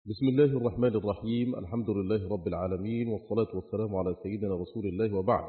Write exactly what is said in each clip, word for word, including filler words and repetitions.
بسم الله الرحمن الرحيم. الحمد لله رب العالمين، والصلاة والسلام على سيدنا رسول الله، وبعد.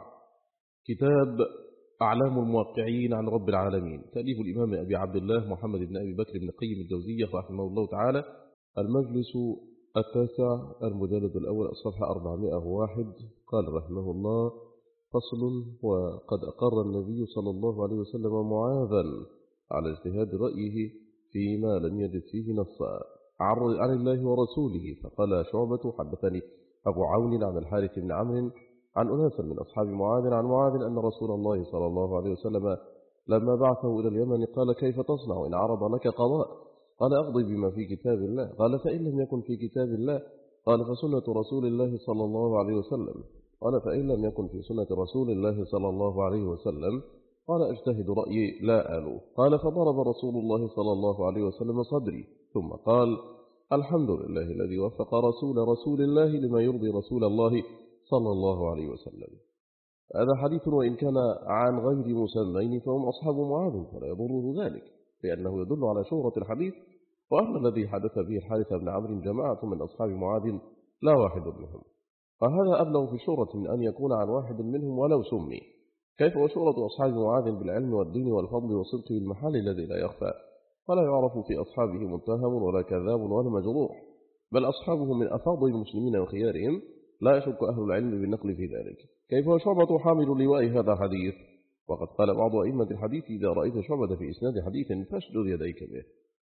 كتاب أعلام الموقعين عن رب العالمين، تأليف الإمام أبي عبد الله محمد بن أبي بكر بن قيم الجوزية رحمه الله تعالى. المجلس التاسع، المجلد الأول، الصفحة أربعمائة وواحد. قال رحمه الله: فصل: وقد أقر النبي صلى الله عليه وسلم معاذا على اجتهاد رأيه فيما لم يجد فيه نصا عن الله ورسوله. فقال شعبة: حدثني أبو عون عن الحارث بن عمرو عن أناس من أصحاب معاذ عن معاذ أن رسول الله صلى الله عليه وسلم لما بعثه إلى اليمن قال: كيف تصنع إن عرض لك قضاء؟ قال: أقضي بما في كتاب الله. قال: فإن لم يكن في كتاب الله؟ قال: فسنة رسول الله صلى الله عليه وسلم. قال: فإن لم يكن في سنة رسول الله صلى الله عليه وسلم؟ قال: أجتهد رأيي لا آلو. قال: فضرب رسول الله صلى الله عليه وسلم صدري، ثم قال: الحمد لله الذي وفق رسول رسول الله لما يرضي رسول الله صلى الله عليه وسلم. هذا حديث وإن كان عن غير مسمين فهم أصحاب معاذ، فلا يضره ذلك، لأنه يدل على شهرة الحديث. وأما الذي حدث به الحارث بن عمرو جماعة من أصحاب معاذ لا واحد منهم، فهذا أبلغ في الشهرة من أن يكون عن واحد منهم ولو سمي. كيف وشهرة أصحاب معاذ بالعلم والدين والفضل والصدق بالمحال الذي لا يخفى، فلا يعرف في أصحابه متهم ولا كذاب ولا مجروح، بل أصحابه من أفاضل المسلمين وخيارهم، لا يشك أهل العلم بالنقل في ذلك. كيف وشعبة حامل لواء هذا حديث؟ وقد قال بعض أئمة الحديث: إذا رأيت شعبة في إسناد حديث فاشدد يديك به.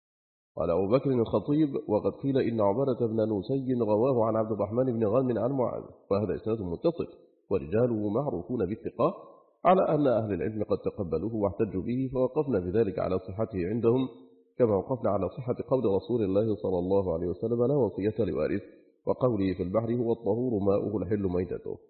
قال أبو بكر الخطيب: وقد قيل إن عبادة بن نوسي رواه عن عبد الرحمن بن غانم عن معاذ، وهذا إسناد متصل ورجاله معروفون بالثقة، على أن أهل العلم قد تقبلوه واحتجوا به، فوقفنا بذلك على صحته عندهم، كما وقفنا على صحة قول رسول الله صلى الله عليه وسلم: لا وصية لوارث، وقوله في البحر: هو الطهور ماؤه الحل ميتته،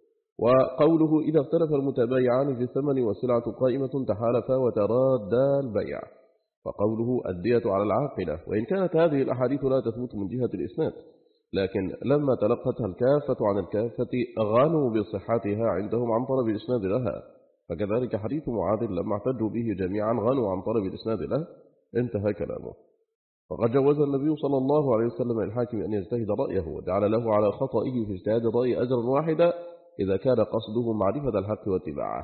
وقوله: إذا اختلف المتبايعان في الثمن والسلعة قائمة تحالفا وترادا البيع، وقوله: الدية على العاقلة. وإن كانت هذه الأحاديث لا تثبت من جهة الإسناد، لكن لما تلقتها الكافة عن الكافة غانوا بصحتها عندهم عن طلب الإسناد لها، فكذلك حديث معاذ لما احتجوا به جميعا غنوا عن طلب الإسناد له. انتهى كلامه. وقد جوز النبي صلى الله عليه وسلم الحاكم أن يجتهد رأيه، وجعل له على خطئه في اجتهاد الرأي أجرا واحدا إذا كان قصده معرفة الحق واتباعه.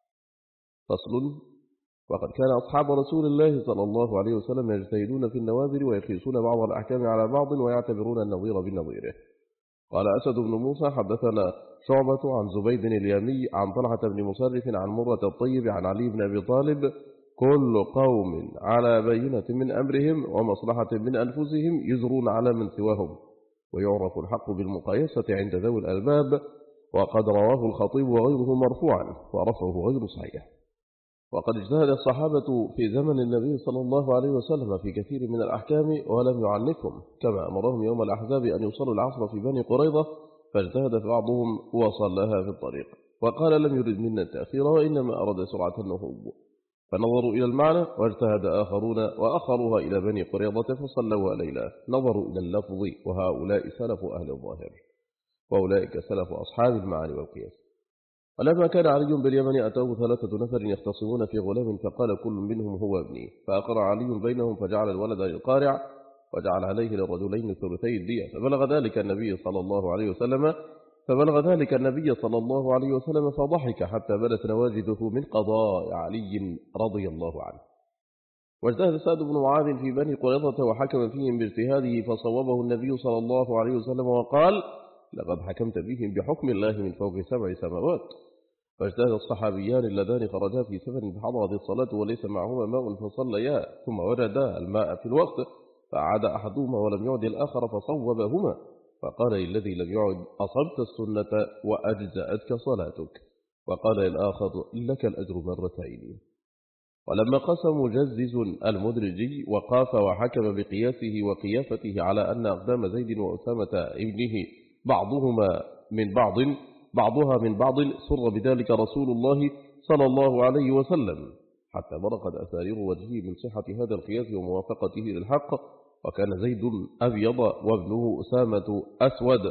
فصل: وقد كان أصحاب رسول الله صلى الله عليه وسلم يجتهدون في النوازل ويقيسون بعض الأحكام على بعض ويعتبرون النظير بنظيره. قال أسد بن موسى: حدثنا شعبة عن زبيد اليامي عن طلحة بن مصرف عن مرة الطيب عن علي بن أبي طالب: كل قوم على بينة من أمرهم ومصلحة من أنفسهم يجرون على من سواهم، ويعرف الحق بالمقايسة عند ذوي الألباب. وقد رواه الخطيب وغيره مرفوعا، ورفعه غير صحيح. وقد اجتهد الصحابة في زمن النبي صلى الله عليه وسلم في كثير من الأحكام ولم يعنفهم، كما أمرهم يوم الأحزاب أن يصلوا العصر في بني قريظة، فاجتهد بعضهم وصلها في الطريق، وقال: لم يرد منا التأخير وإنما أراد سرعة النهوض، فنظروا إلى المعنى. واجتهد آخرون وأخروها إلى بني قريظة فصلوا ليلا، نظروا إلى اللفظ، وهؤلاء سلف أهل الظاهر، وأولئك سلف أصحاب المعاني والقياس. ولما كان علي باليمن أتوه ثلاثة نفر يختصمون في غلام، فقال كل منهم: هو ابني. فأقرع علي بينهم، فجعل الولد للقارع، وجعل عليه للرجلين ثلثي الدية. فبلغ ذلك النبي صلى الله عليه وسلم فبلغ ذلك النبي صلى الله عليه وسلم فضحك حتى بدت نواجذه من قضاء علي رضي الله عنه. واجتهد سعد بن معاذ في بني قريظة وحكم فيهم باجتهاده، فصوبه النبي صلى الله عليه وسلم وقال: لقد حكمت بهم بحكم الله من فوق سبع سماوات. فاجتهد الصحابيان اللذان خرجا في سفر فحضرت الصلاة وليس معهما ماء فصليا، ثم وجدا الماء في الوقت، فعاد أحدهما ولم يعد الآخر فصوبهما، فقال للذي لم يعد: أصبت السنة وأجزأتك صلاتك. وقال للآخر: لك الأجر مرتين. ولما قسم مجزز المدرجي وقاف وحكم بقياسه وقيافته على أن أقدام زيد وأسامة ابنه بعضهما من بعض بعضها من بعض، سر بذلك رسول الله صلى الله عليه وسلم، حتى برقت أسارير وجهه من صحة هذا القياس وموافقته للحق. وكان زيد أبيض وابنه أسامة أسود،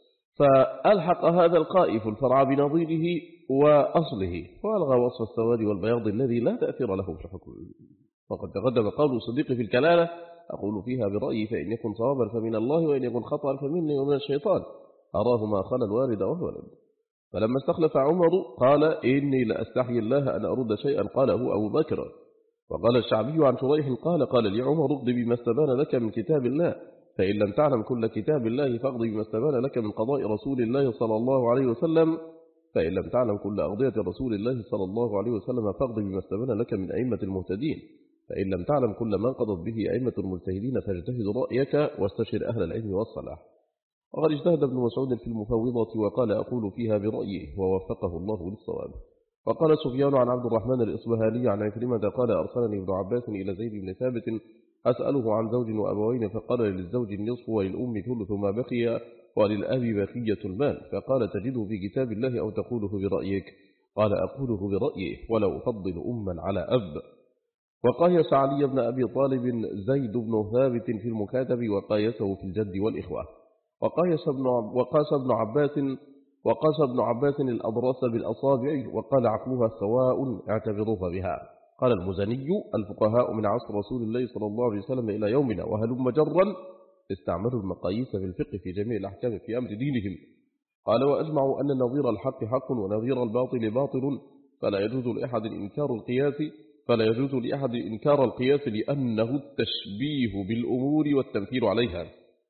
فألحق هذا القائف الفرع بنظيره وأصله، وألغى وصف السواد والبياض الذي لا تأثير له في الحكم. وقد تقدم قول الصديق في الكلالة: أقول فيها برأيي فإن يكن صوابا فمن الله وإن يكن خطأ فمني ومن الشيطان أراه ما خلا الوالد وهو ولد. فلما استخلف عمر قال إني لأستحي الله أن أرد شيئا قاله أبو بكر. وقال الشعبي عن شريح قال قال لي عمر اقض بما استبان لك من كتاب الله، فإن لم تعلم كل كتاب الله فاقض بما استبان لك من قضاء رسول الله صلى الله عليه وسلم، فإن لم تعلم كل أقضية رسول الله صلى الله عليه وسلم فاقض بما استبان لك من أئمة المهتدين، فإن لم تعلم كل ما قضت به أئمة المجتهدين فاجتهد رأيك واستشر أهل العلم والصلاح. وقد اجتهد ابن مسعود في المفوضة وقال أقول فيها برأيه ووفقه الله للصواب. وقال سفيان عن عبد الرحمن الإصبهاني عن عكرمة قال أرسلني ابن عباس إلى زيد بن ثابت أسأله عن زوج وأبوين، فقال للزوج النصف وللأم ثلث ما بقي وللأب بقية المال، فقال تجده في كتاب الله أو تقوله برأيك؟ قال أقوله برأيه ولو أفضل أما على أب. وقايس علي بن أبي طالب زيد بن ثابت في المكاتب وقايسه في الجد والإخوة. وقايس ابن وقاس ابن عباس وقاس ابن عباس الأضراس بالأصابع وقال عقلها سواء اعتبروها بها. قال المزني الفقهاء من عصر رسول الله صلى الله عليه وسلم إلى يومنا وهلم جرا استعملوا المقاييس في الفقه في جميع الأحكام في أمر دينهم. قال وأجمعوا أن نظير الحق حق ونظير الباطل باطل، فلا يجوز لأحد إنكار القياس فلا يجوز لأحد إنكار القياس لأنه التشبيه بالأمور والتمثيل عليها.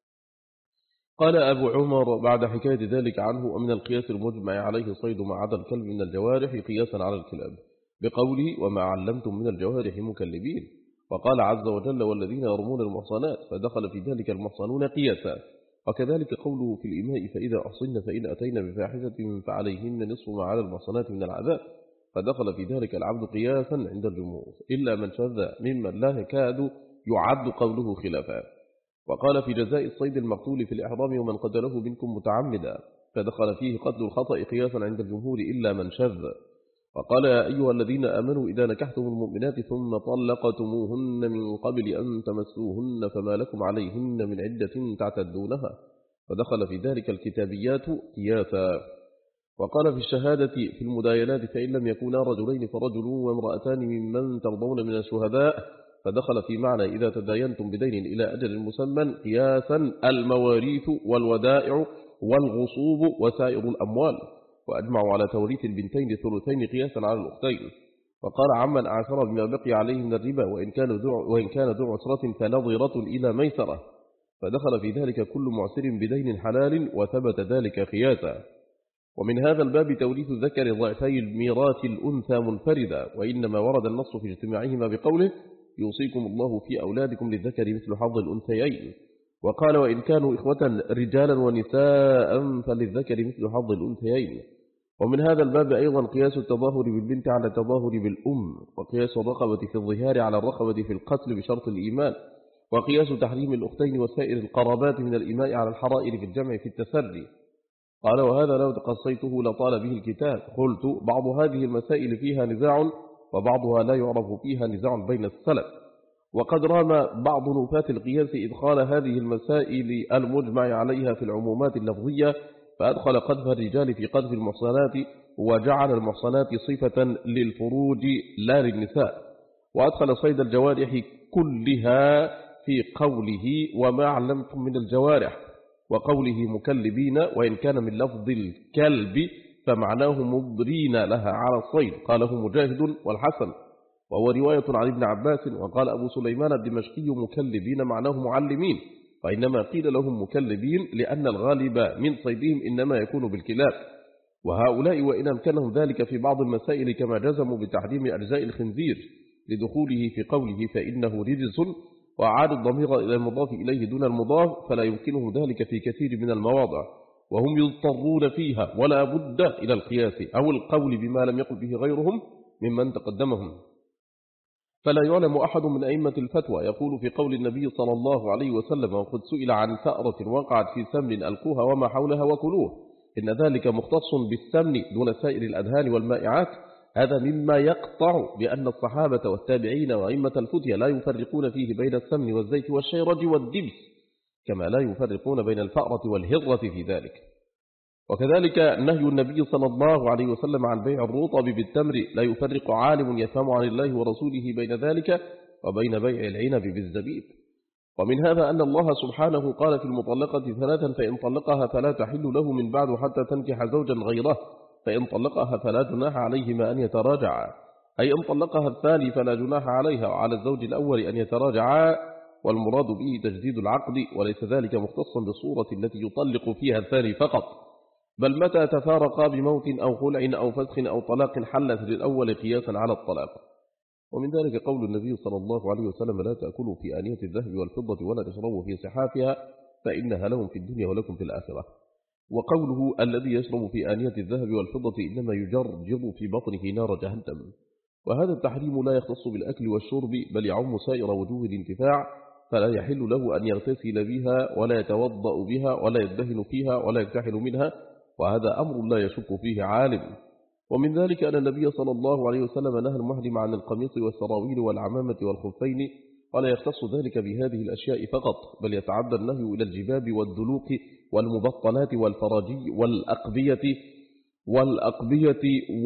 قال أبو عمر بعد حكاية ذلك عنه ومن القياس المجمع عليه صيد ما عدا الكلب من الجوارح قياسا على الكلاب بقوله وما علمتم من الجوارح مكلبين. وقال عز وجل والذين يرمون المحصنات فدخل في ذلك المحصنون قياسا. وكذلك قوله في الإماء فإذا أحصن فإن أتينا بفاحشة فعليهن نصف ما على المحصنات من العذاب، فدخل في ذلك العبد قياسا عند الجمهور إلا من شذ ممن لا يكاد يعد قوله خلافا. وقال في جزاء الصيد المقتول في الإحرام ومن قتله منكم متعمدا، فدخل فيه قتل الخطأ قياسا عند الجمهور إلا من شذ. وقال يا أيها الذين آمنوا إذا نكحتم المؤمنات ثم طلقتموهن من قبل أن تمسوهن فما لكم عليهن من عدة تعتدونها، فدخل في ذلك الكتابيات قياسا. وقال في الشهادة في المداينات فإن لم يكونا رجلين فرجل وامرأتان ممن ترضون من الشهداء، فدخل في معنى إذا تداينتم بدين إلى أجل مسمى قياسا المواريث والودائع والغصوب وسائر الأموال. وأجمعوا على توريث البنتين الثلثين قياسا على الأختين. وقال عمن أعثر بما بقي عليه من الربا وإن كان ذو وإن كان ذو عسرة فنظرة إلى ميسرة، فدخل في ذلك كل معسر بدين حلال وثبت ذلك قياسا. ومن هذا الباب توريث ذكر ضعفي الميراث الأنثى منفردا، وإنما ورد النص في اجتماعهما بقوله يوصيكم الله في أولادكم للذكر مثل حظ الأنثيين. وقال وإن كانوا إخوة رجالا ونساء فللذكر مثل حظ الأنثيين. ومن هذا الباب أيضا قياس التظاهر بالبنت على التظاهر بالأم، وقياس الرقبة في الظهار على الرقبة في القتل بشرط الإيمان، وقياس تحريم الأختين وسائر القرابات من الإماء على الحرائر في الجمع في التسري. قال وهذا لو تقصيته لطال به الكتاب. قلت بعض هذه المسائل فيها نزاع وبعضها لا يعرف فيها نزاع بين السلف. وقد رام بعض نفاة القياس إدخال هذه المسائل المجمع عليها في العمومات اللفظية، فأدخل قذف الرجال في قذف المحصنات وجعل المحصنات صفة للفروج لا للنساء، وأدخل صيد الجوارح كلها في قوله وما علمتم من الجوارح، وقوله مكلبين وإن كان من لفظ الكلب فمعناه مضرين لها على الصيد، قاله مجاهد والحسن، وهو رواية عن ابن عباس. وقال أبو سليمان الدمشقي مكلبين معناه معلمين، وإنما قيل لهم مكلبين لأن الغالب من صيدهم إنما يكون بالكلاب. وهؤلاء وإن أمكنهم ذلك في بعض المسائل كما جزموا بتحريم أجزاء الخنزير لدخوله في قوله فإنه رجس، وأعاد الضمير إلى المضاف إليه دون المضاف، فلا يمكنهم ذلك في كثير من المواضع، وهم يضطرون فيها ولا بد إلى القياس أو القول بما لم يقل به غيرهم ممن تقدمهم. فلا يعلم أحد من أئمة الفتوى يقول في قول النبي صلى الله عليه وسلم وقد سئل عن ثأرة وقعت في سمن ألقوها وما حولها وكلوه إن ذلك مختص بالسمن دون سائر الأدهان والمائعات، هذا مما يقطع بأن الصحابة والتابعين وأئمة الفتية لا يفرقون فيه بين السمن والزيت والشيرج والدبس، كما لا يفرقون بين الفأرة والهرة في ذلك. وكذلك نهي النبي صلى الله عليه وسلم عن بيع الرطب بالتمر لا يفرق عالم يفهم عن الله ورسوله بين ذلك وبين بيع العنب بالزبيب. ومن هذا أن الله سبحانه قال في المطلقة ثلاثا فإن طلقها فلا تحل له من بعد حتى تنكح زوجا غيره، فإن طلقها فلا جناح عليهما أن يتراجعا، أي إن طلقها الثاني فلا جناح عليها وعلى الزوج الأول أن يتراجعا، والمراد به تجديد العقد، وليس ذلك مختصا بالصورة التي يطلق فيها الثاني فقط، بل متى تفارقا بموت أو خلع أو فسخ أو طلاق حلت للأول قياسا على الطلاق. ومن ذلك قول النبي صلى الله عليه وسلم لا تأكلوا في آنية الذهب والفضة ولا تشربوا في صحافها فإنها لهم في الدنيا ولكم في الآخرة. وقوله الذي يشرب في آنية الذهب والفضة إنما يجرجر في بطنه نار جهنم. وهذا التحريم لا يختص بالأكل والشرب بل يعم سائر وجوه الانتفاع، فلا يحل له أن يغتسل بها ولا يتوضأ بها ولا يدهن فيها ولا يكتحل منها، وهذا أمر لا يشك فيه عالم. ومن ذلك أن النبي صلى الله عليه وسلم نهى المحرم عن القميص والسراويل والعمامة والخفين، ولا يختص ذلك بهذه الأشياء فقط، بل يتعدى النهي إلى الجباب والدلوق والمبطنات والفراجي والأقبية والأقبية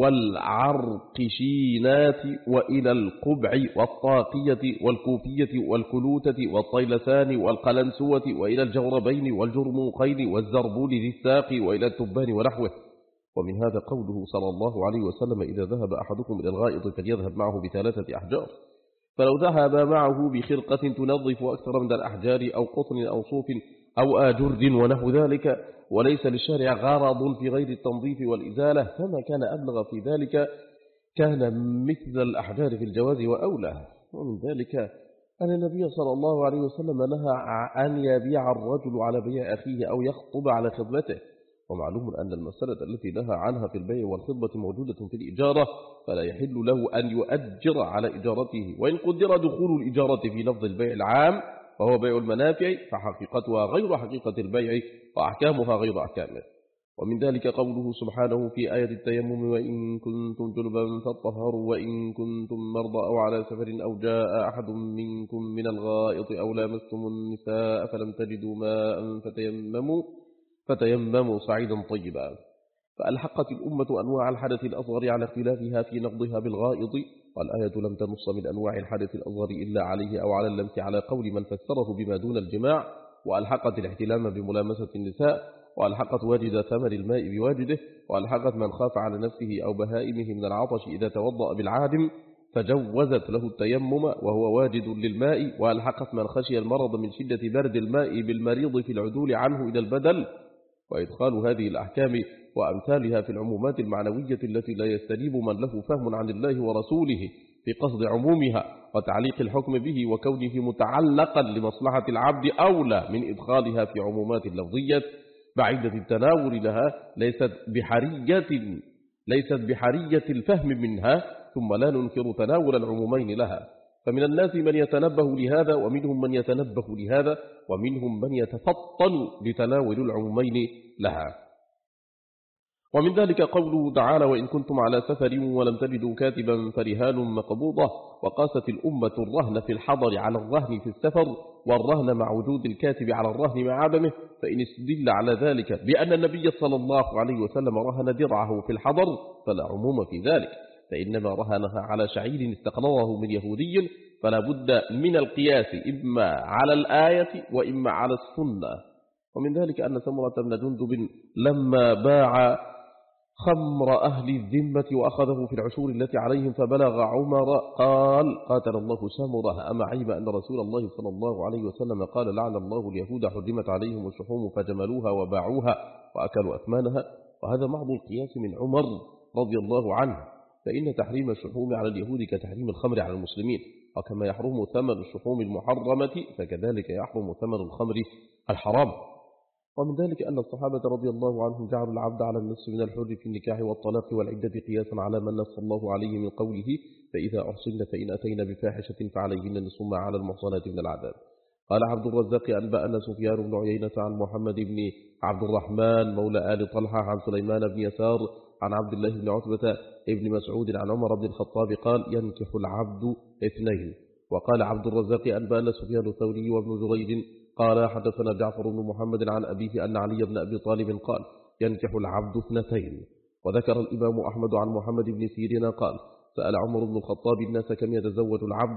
والعرقشينات وإلى القبع والطاقية والكوفية والكلوتة والطيلسان والقلنسوة وإلى الجوربين والجرموقين والزربول ذي الساق وإلى التبان ونحوه. ومن هذا قوله صلى الله عليه وسلم إذا ذهب أحدكم إلى الغائط فليذهب معه بثلاثة أحجار، فلو ذهب معه بخرقة تنظف أكثر من الأحجار أو قطن أو صوف أو آجرد ونحو ذلك، وليس للشارع غرض في غير التنظيف والإزالة، فما كان أبلغ في ذلك كان مثل الأحجار في الجواز وأولى. ومن ذلك أن النبي صلى الله عليه وسلم نهى أن يبيع الرجل على بيع أخيه أو يخطب على خطبته، ومعلوم أن المسألة التي نهى عنها في البيع والخطبة موجودة في الإجارة، فلا يحل له أن يؤجر على إجارته، وإن قدر دخول الإجارة في لفظ البيع العام وهو بيع المنافع فحقيقتها غير حقيقة البيع وأحكامها غير أحكامه. ومن ذلك قوله سبحانه في آية التيمم وإن كنتم جنبا فاطهروا وإن كنتم مرضى أو على سفر أو جاء أحد منكم من الغائط أو لامستم النساء فلم تجدوا ماء فتيمموا فتيمموا صعيدا طيبا. فألحقت الأمة أنواع الحدث الأصغر على اختلافها في نقضها بالغائط، والآية لم تنص من أنواع الحدث الأصغر إلا عليه أو على اللمس على قول من فسره بما دون الجماع، وألحقت الاحتلام بملامسة النساء، وألحقت واجد ثمر الماء بواجده، وألحقت من خاف على نفسه أو بهائمه من العطش إذا توضأ بالعادم فجوزت له التيمم وهو واجد للماء، وألحقت من خشي المرض من شدة برد الماء بالمريض في العدول عنه إلى البدل. وإدخال هذه الأحكام وأمثالها في العمومات المعنوية التي لا يستجيب من له فهم عن الله ورسوله في قصد عمومها وتعليق الحكم به وكونه متعلقا لمصلحة العبد أولى من إدخالها في عمومات لفظية بعيدة التناول لها ليست بحرية ليست بحرية الفهم منها، ثم لا ننكر تناول العمومين لها. فمن الناس من يتنبه لهذا ومنهم من يتنبه لهذا ومنهم من يتفطن لتناول العمومين لها. ومن ذلك قوله تعالى وإن كنتم على سفر ولم تجدوا كاتبا فرهان مقبوضة، وقاست الأمة الرهن في الحضر على الرهن في السفر، والرهن مع وجود الكاتب على الرهن مع عدمه، فإن استدل على ذلك بأن النبي صلى الله عليه وسلم رهن درعه في الحضر فلا عموم في ذلك، فإنما رهنها على شعير استقرضه من يهودي، فلا بد من القياس إما على الآية وإما على السنة. ومن ذلك أن سمرة بن جندب لما باع خمر أهل الذمة وأخذه في العشور التي عليهم فبلغ عمر قال قاتل الله سمرة أما عيب أن رسول الله صلى الله عليه وسلم قال لعن الله اليهود حرمت عليهم الشحوم فجملوها وباعوها وأكلوا أثمانها. وهذا محض القياس من عمر رضي الله عنه، فإن تحريم الشحوم على اليهود كتحريم الخمر على المسلمين، وكما يحرم ثمن الشحوم المحرمة فكذلك يحرم ثمن الخمر الحرام. ومن ذلك أن الصحابة رضي الله عنهم جعلوا العبد على النصف من الحر في النكاح والطلاق والعدة قياسا على من نص الله عليه من قوله فإذا أحصن فإن أتينا بفاحشة فعليهن نصف ما على المحصنات من العذاب. قال عبد الرزاق أنبأنا سفيان بن عيينة عن محمد بن عبد الرحمن مولى آل طلحة عن سليمان بن يسار عن عبد الله بن عتبة ابن مسعود عن عمر بن الخطاب قال ينكح العبد اثنين. وقال عبد الرزاق أنبأنا سفيان الثوري وابن جريج قال حدثنا جعفر بن محمد عن أبيه أن علي بن أبي طالب قال ينكح العبد اثنتين. وذكر الإمام أحمد عن محمد بن سيرين قال سأل عمر بن الخطاب الناس كم يتزوج العبد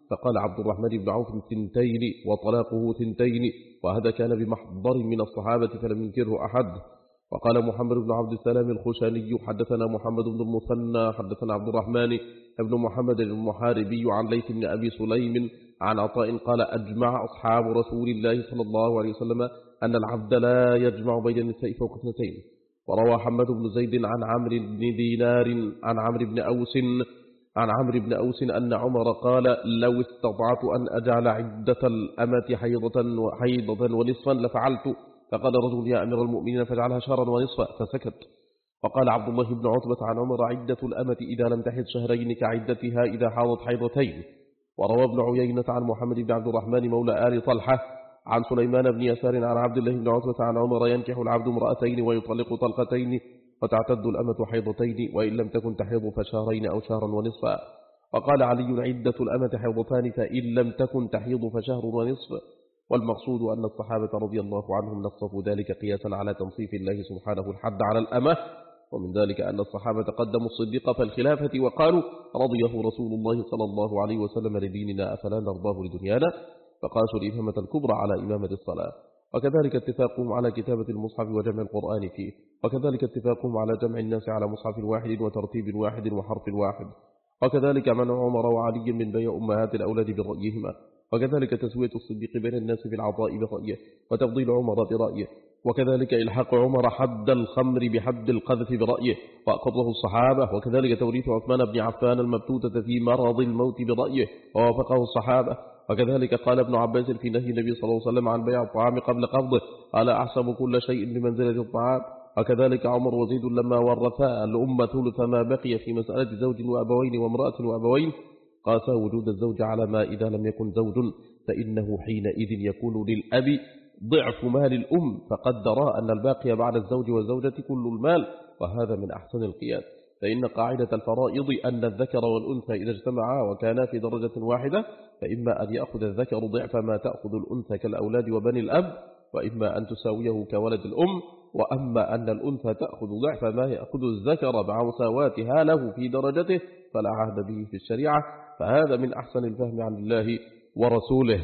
فقال عبد الرحمن بن عوف ثنتين وطلاقه ثنتين، وهذا كان بمحضر من الصحابة فلم ينكره أحد. وقال محمد بن عبد السلام الخشني حدثنا محمد بن المثنى حدثنا عبد الرحمن بن محمد المحاربي عن ليث بن أبي سليم عن عطاء قال أجمع أصحاب رسول الله صلى الله عليه وسلم أن العبد لا يجمع بين النساء فوق اثنتين. وروى حماد بن زيد عن عمرو بن دينار عن عمرو بن أوس عن عمرو بن أوس أن عمر قال لو استطعت أن أجعل عدة الأمة حيضة وحيضة ونصفا لفعلت، فقال رجل يا أمير المؤمنين فاجعلها شهرا ونصفا، فسكت. وقال عبد الله بن عتبة عن عمر عدة الأمة إذا لم تحض شهرين كعدتها إذا حاضت حيضتين. وروى ابن عيينة عن محمد بن عبد الرحمن مولى آل طلحة عن سليمان بن يسار عن عبد الله بن عتبة عن عمر ينكح العبد امرأتين ويطلق طلقتين وتعتد الأمة حيضتين وإن لم تكن تحيض فشهرين أو شهرا ونصفا. وقال علي عدة الأمة حيضتان فإن لم تكن تحيض فشهر ونصف. والمقصود أن الصحابة رضي الله عنهم نصفوا ذلك قياسا على تنصيف الله سبحانه الحد على الأمة. ومن ذلك أن الصحابة قدموا الصديق في الخلافة وقالوا رضيه رسول الله صلى الله عليه وسلم لديننا أفلا نرضاه لدنيانا، فقاسوا الإمامة الكبرى على إمامة الصلاة. وكذلك اتفاقهم على كتابة المصحف وجمع القرآن فيه، وكذلك اتفاقهم على جمع الناس على مصحف واحد وترتيب واحد وحرف واحد، وكذلك منع عمر وعلي من بيع أمهات الأولاد برأيهما، وكذلك تسوية الصديق بين الناس بالعطاء برأيه وتفضيل عمر برأيه، وكذلك إلحاق عمر حد الخمر بحد القذف برأيه وأقره الصحابة، وكذلك توريث عثمان بن عفان المبتوتة في مرض الموت برأيه ووافقه الصحابة. وكذلك قال ابن عباس في نهي النبي صلى الله عليه وسلم عن بيع الطعام قبل قبضه قال أحسب كل شيء بمنزلة الطعام. وكذلك عمر وزيد لما ورثا الأمة ثلث ما بقي في مسألة زوج وأبوين وامرأة وأبوين قاسا وجود الزوج على ما إذا لم يكن زوج فإنه حينئذ يكون للأب ضعف مال الأم، فقدر أن الباقي بعد الزوج والزوجة كل المال، وهذا من أحسن القياس. فإن قاعدة الفرائض أن الذكر والأنثى إذا اجتمعا وكانا في درجة واحدة فإما أن يأخذ الذكر ضعف ما تأخذ الأنثى كالأولاد وبني الأب، وإما أن تساويه كولد الأم، وأما أن الأنثى تأخذ ضعف ما يأخذ الذكر مع مساواتها له في درجته فلا عهد به في الشريعة، فهذا من أحسن الفهم عن الله ورسوله.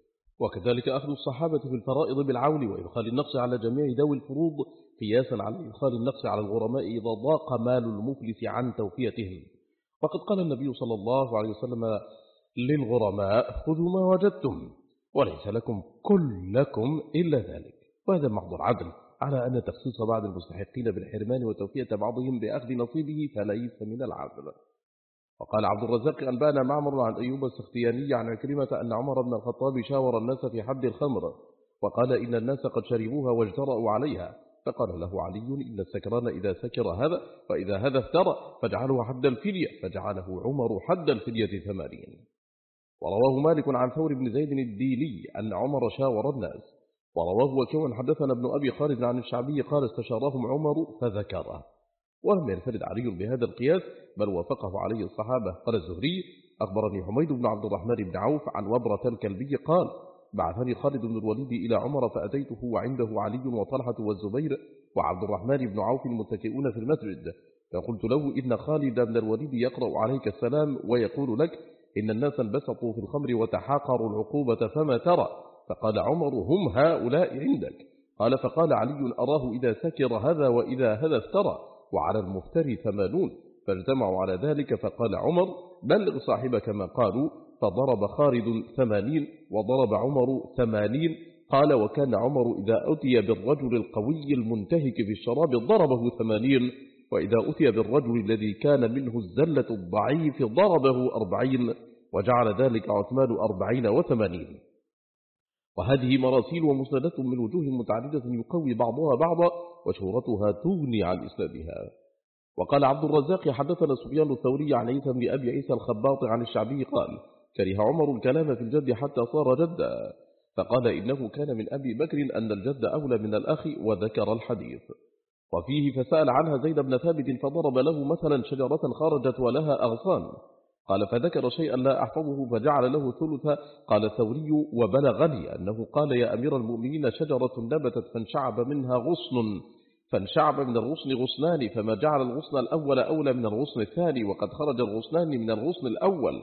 وكذلك أخذ الصحابة في الفرائض بالعون وإدخال النقص على جميع ذوي الفروض قياسا على إدخال النقص على الغرماء إذا ضاق مال المفلس عن توفيتهم. وقد قال النبي صلى الله عليه وسلم للغرماء خذوا ما وجدتم وليس لكم كلكم إلا ذلك، وهذا محض العدل على أن تخصيص بعض المستحقين بالحرمان وتوفية بعضهم بأخذ نصيبه فليس من العدل. وقال عبد الرزاق أنبانا معمر عن أيوب السختياني عن عكرمة أن عمر بن الخطاب شاور الناس في حد الخمر وقال إن الناس قد شربوها واجترأوا عليها، فقال له علي إن السكران إذا سكر هذا وإذا هذا افترى فاجعله حد الفدية، فجعله عمر حد الفدية ثمانين. ورواه مالك عن ثور بن زيد الديلي أن عمر شاور الناس. ورواه وكيع حدثنا ابن أبي خالد عن الشعبي قال استشارهم عمر فذكره. ولم ينفرد علي بهذا القياس بل وافقه عليه الصحابة. قال الزهري أخبرني حميد بن عبد الرحمن بن عوف عن وبرة الكلبي قال بعثني خالد بن الوليد إلى عمر فأتيته وعنده علي وطلحة والزبير وعبد الرحمن بن عوف متكئون في المسجد، فقلت له إن خالد بن الوليد يقرأ عليك السلام ويقول لك إن الناس انبسطوا في الخمر وتحاقروا العقوبة فما ترى؟ فقال عمر هم هؤلاء عندك. قال فقال علي أراه إذا سكر هذا وإذا هذا افترى وعلى المفتري ثمانون، فاجتمعوا على ذلك فقال عمر بلغ صاحبك ما قالوا، فضرب خالد ثمانين وضرب عمر ثمانين. قال وكان عمر إذا أتي بالرجل القوي المنتهك في الشراب ضربه ثمانين، وإذا أتي بالرجل الذي كان منه الزلة الضعيف ضربه أربعين، وجعل ذلك عثمان أربعين وثمانين. وهذه مراسيل ومسندات من وجوه متعددة يقوي بعضها بعضا وشهرتها تغني عن إسنادها. وقال عبد الرزاق حدثنا سفيان الثوري عن عيسى بن أبي عيسى الخباط عن الشعبي قال كره عمر الكلام في الجد حتى صار جدا، فقال إنه كان من أبي بكر أن الجد أولى من الأخ وذكر الحديث. وفيه فسأل عنها زيد بن ثابت فضرب له مثلا شجرة خرجت ولها أغصان، قال فذكر شيئا لا أحفظه فجعل له ثلث. قال الثوري وبلغني أنه قال يا أمير المؤمنين شجرة نبتت فانشعب منها غصن، فانشعب من الغصن غصنان، فما جعل الغصن الأول أولى من الغصن الثاني، وقد خرج الغصنان من الغصن الأول.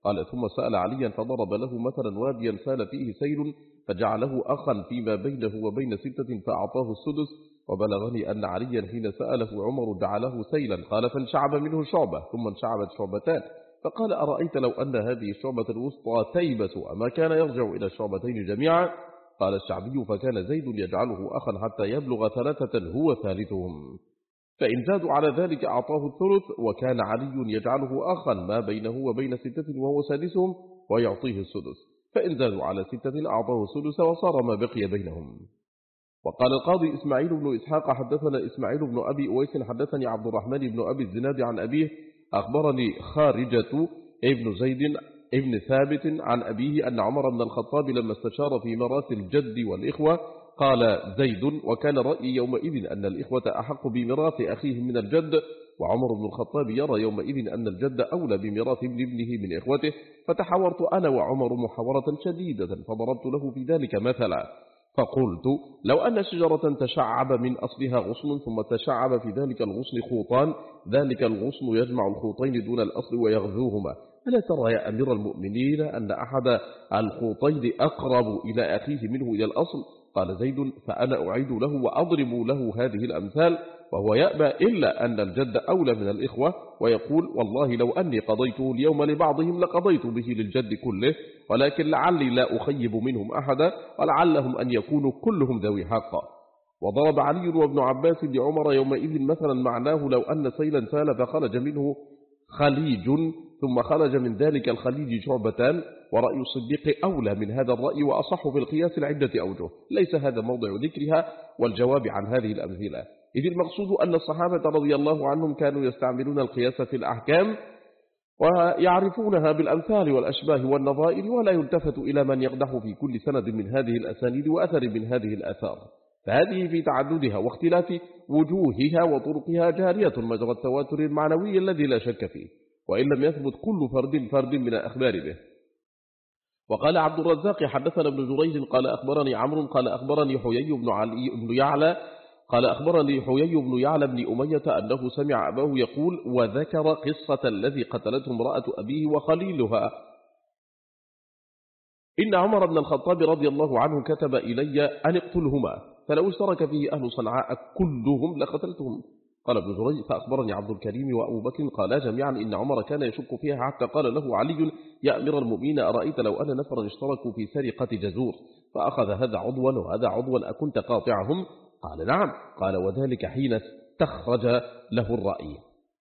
قال ثم سأل عليا فضرب له مثلا واديا سال فيه سيل فجعله أخا فيما بينه وبين ستة فأعطاه السدس. وبلغني أن عليا حين سأله عمر جعله سيلا قال فانشعب منه شعبة ثم انشعبت شعبتان فقال أرأيت لو أن هذه الشعبة الوسطى تيبس أما كان يرجع إلى الشعبتين جميعا؟ قال الشعبي فكان زيد يجعله أخا حتى يبلغ ثلاثة هو ثالثهم، فإن زادوا على ذلك أعطاه الثلث، وكان علي يجعله أخا ما بينه وبين ستة وهو سادسهم ويعطيه السدس، فإن زادوا على ستة أعطاه السدس وصار ما بقي بينهم. وقال القاضي إسماعيل بن إسحاق حدثنا إسماعيل بن أبي أويس حدثني عبد الرحمن بن أبي الزناد عن أبيه أخبرني خارجة ابن زيد ابن ثابت عن أبيه أن عمر بن الخطاب لما استشار في ميراث الجد والإخوة قال زيد وكان رأيي يومئذ أن الإخوة أحق بميراث أخيهم من الجد، وعمر بن الخطاب يرى يومئذ أن الجد أولى بميراث ابن ابنه من إخوته، فتحاورت أنا وعمر محاورة شديدة فضربت له في ذلك مثلا فقلت لو أن شجرة تشعب من أصلها غصن ثم تشعب في ذلك الغصن خوطان ذلك الغصن يجمع الخوطين دون الأصل ويغذوهما، ألا ترى يا أمير المؤمنين أن أحد الخوطين أقرب إلى أخيه منه إلى الأصل؟ قال زيد فأنا أعيد له وأضرب له هذه الأمثال وهو يأبى إلا أن الجد أولى من الإخوة، ويقول والله لو أني قضيته اليوم لبعضهم لقضيت به للجد كله، ولكن لعلي لا أخيب منهم أحدا ولعلهم أن يكونوا كلهم ذوي حق. وضرب علي وابن عباس لعمر يومئذ مثلا معناه لو أن سيلا سال فخرج منه خليج ثم خرج من ذلك الخليج شعبتان، ورأي الصديق أولى من هذا الرأي وأصح في القياس لعدة أوجه، ليس هذا موضع ذكرها والجواب عن هذه الأمثلة، إذ المقصود أن الصحابة رضي الله عنهم كانوا يستعملون القياس في الأحكام ويعرفونها بالأمثال والأشباه والنظائر، ولا يلتفت إلى من يقدح في كل سند من هذه الأسانيد وأثر من هذه الآثار، فهذه في تعددها واختلاف وجوهها وطرقها جارية مجرى التواتر المعنوي الذي لا شك فيه، وإن لم يثبت كل فرد فرد من الأخبار به. وقال عبد الرزاق حدثنا ابن جريج قال أخبرني عمرو قال أخبرني حيي بن علي بن يعلى قال أخبرني حيي بن يعلى بن أمية أنه سمع أباه يقول وذكر قصة الذي قتلته امرأة أبيه وخليلها إن عمر بن الخطاب رضي الله عنه كتب إلي أن اقتلهما، فلو اشترك فيه أهل صنعاء كلهم لقتلتهم. قال ابن جريج فأخبرني عبد الكريم وأبو بكر قالا جميعا إن عمر كان يشك فيها حتى قال له علي يا أمير المؤمنين أرأيت لو أن نفرا اشتركوا في سرقة جزور فأخذ هذا عضوا وهذا عضوا أكنت قاطعهم؟ قال نعم. قال وذلك حين استخرج له الرأي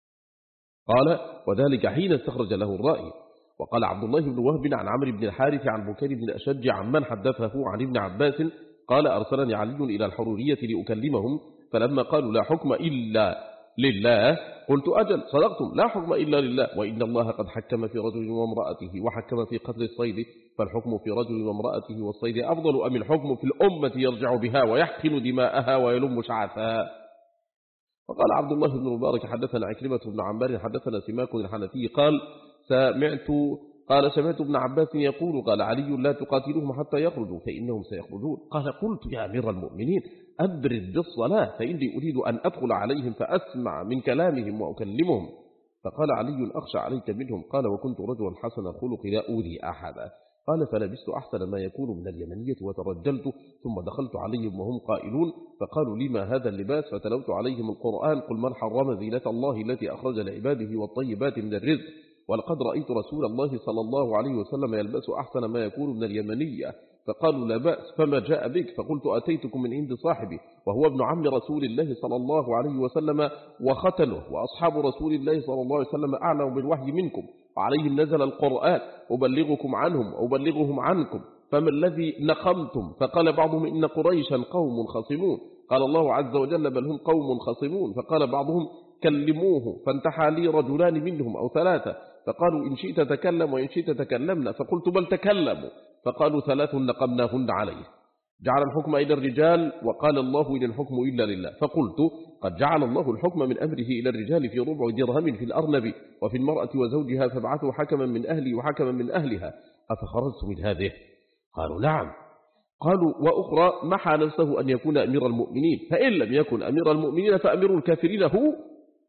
قال وذلك حين استخرج له الرأي. وقال عبد الله بن وهب عن عمرو بن الحارث عن بكير بن الأشج عن من حدثه عن ابن عباس قال أرسلني علي إلى الحرورية لأكلمهم، فلما قالوا لا حكم إلا لله قلت أجل صدقتم لا حكم إلا لله، وإن الله قد حكم في رجل وامرأته وحكم في قتل الصيد، فالحكم في رجل وامرأته والصيد أفضل أم الحكم في الأمة يرجع بها ويحقن دماءها ويلم شعثها؟ وقال عبد الله بن مبارك حدثنا عكرمة بن عمار حدثنا سماك الحنفي قال سمعت قال سمعت ابن عباس يقول قال علي لا تقاتلوهم حتى يخرجوا فإنهم سيخرجون. قال قلت يا أمير المؤمنين أبرد بالصلاة فإني أريد أن أدخل عليهم فأسمع من كلامهم وأكلمهم. فقال علي أخشى عليك منهم. قال وكنت رجلا حسن الخلق لا أوذي أحدا. قال فلبست أحسن ما يكون من اليمنية وترجلت ثم دخلت عليهم وهم قائلون فقالوا لي ما هذا اللباس؟ فتلوت عليهم القرآن قل من حرم زينة الله التي أخرج لعباده والطيبات من الرزق ولقد رأيت رسول الله صلى الله عليه وسلم يلبس أحسن ما يكون من اليمنية. فقالوا لا بأس فما جاء بك؟ فقلت أتيتكم من عند صاحبي وهو ابن عم رسول الله صلى الله عليه وسلم وختله، وأصحاب رسول الله صلى الله عليه وسلم أعلم بالوحي منكم وعليهم نزل القرآن أبلغكم عنهم أبلغهم عنكم فما الذي نقمتم؟ فقال بعضهم إن قريشا قوم خصمون. قال الله عز وجل بل هم قوم خصمون. فقال بعضهم كلموه فانتحى لي رجلان منهم أو ثلاثة فقالوا إن شئت تكلم وإن شئت تكلمنا فقلت بل تكلموا فقالوا ثلاث نقمناهن عليه. جعل الحكم إلى الرجال وقال الله إن الحكم إلا لله. فقلت قد جعل الله الحكم من أمره إلى الرجال في ربع درهم في الأرنب وفي المرأة وزوجها فابعثوا حكما من أهلي وحكما من أهلها أفخرجت من هذه؟ قالوا نعم. قالوا وأخرى محى نفسه أن يكون أمير المؤمنين فإن لم يكن أمير المؤمنين فأمير الكافرين هو.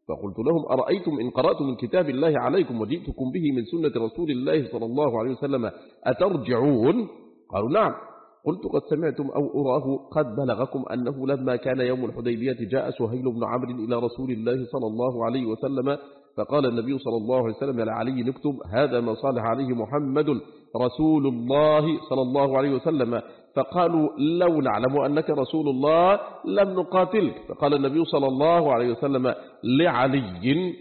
فقلت لهم أرأيتم إن قرأت من كتاب الله عليكم وجئتكم به من سنة رسول الله صلى الله عليه وسلم أترجعون؟ قالوا نعم. قلت قد سمعتم أو أراه قد بلغكم أنه لما كان يوم الحديبية جاء سهيل بن عمرو إلى رسول الله صلى الله عليه وسلم فقال النبي صلى الله عليه وسلم لعلي نكتب هذا ما صالح عليه محمد رسول الله صلى الله عليه وسلم. فقالوا لو نعلم أنك رسول الله لم نقاتلك. فقال النبي صلى الله عليه وسلم لعلي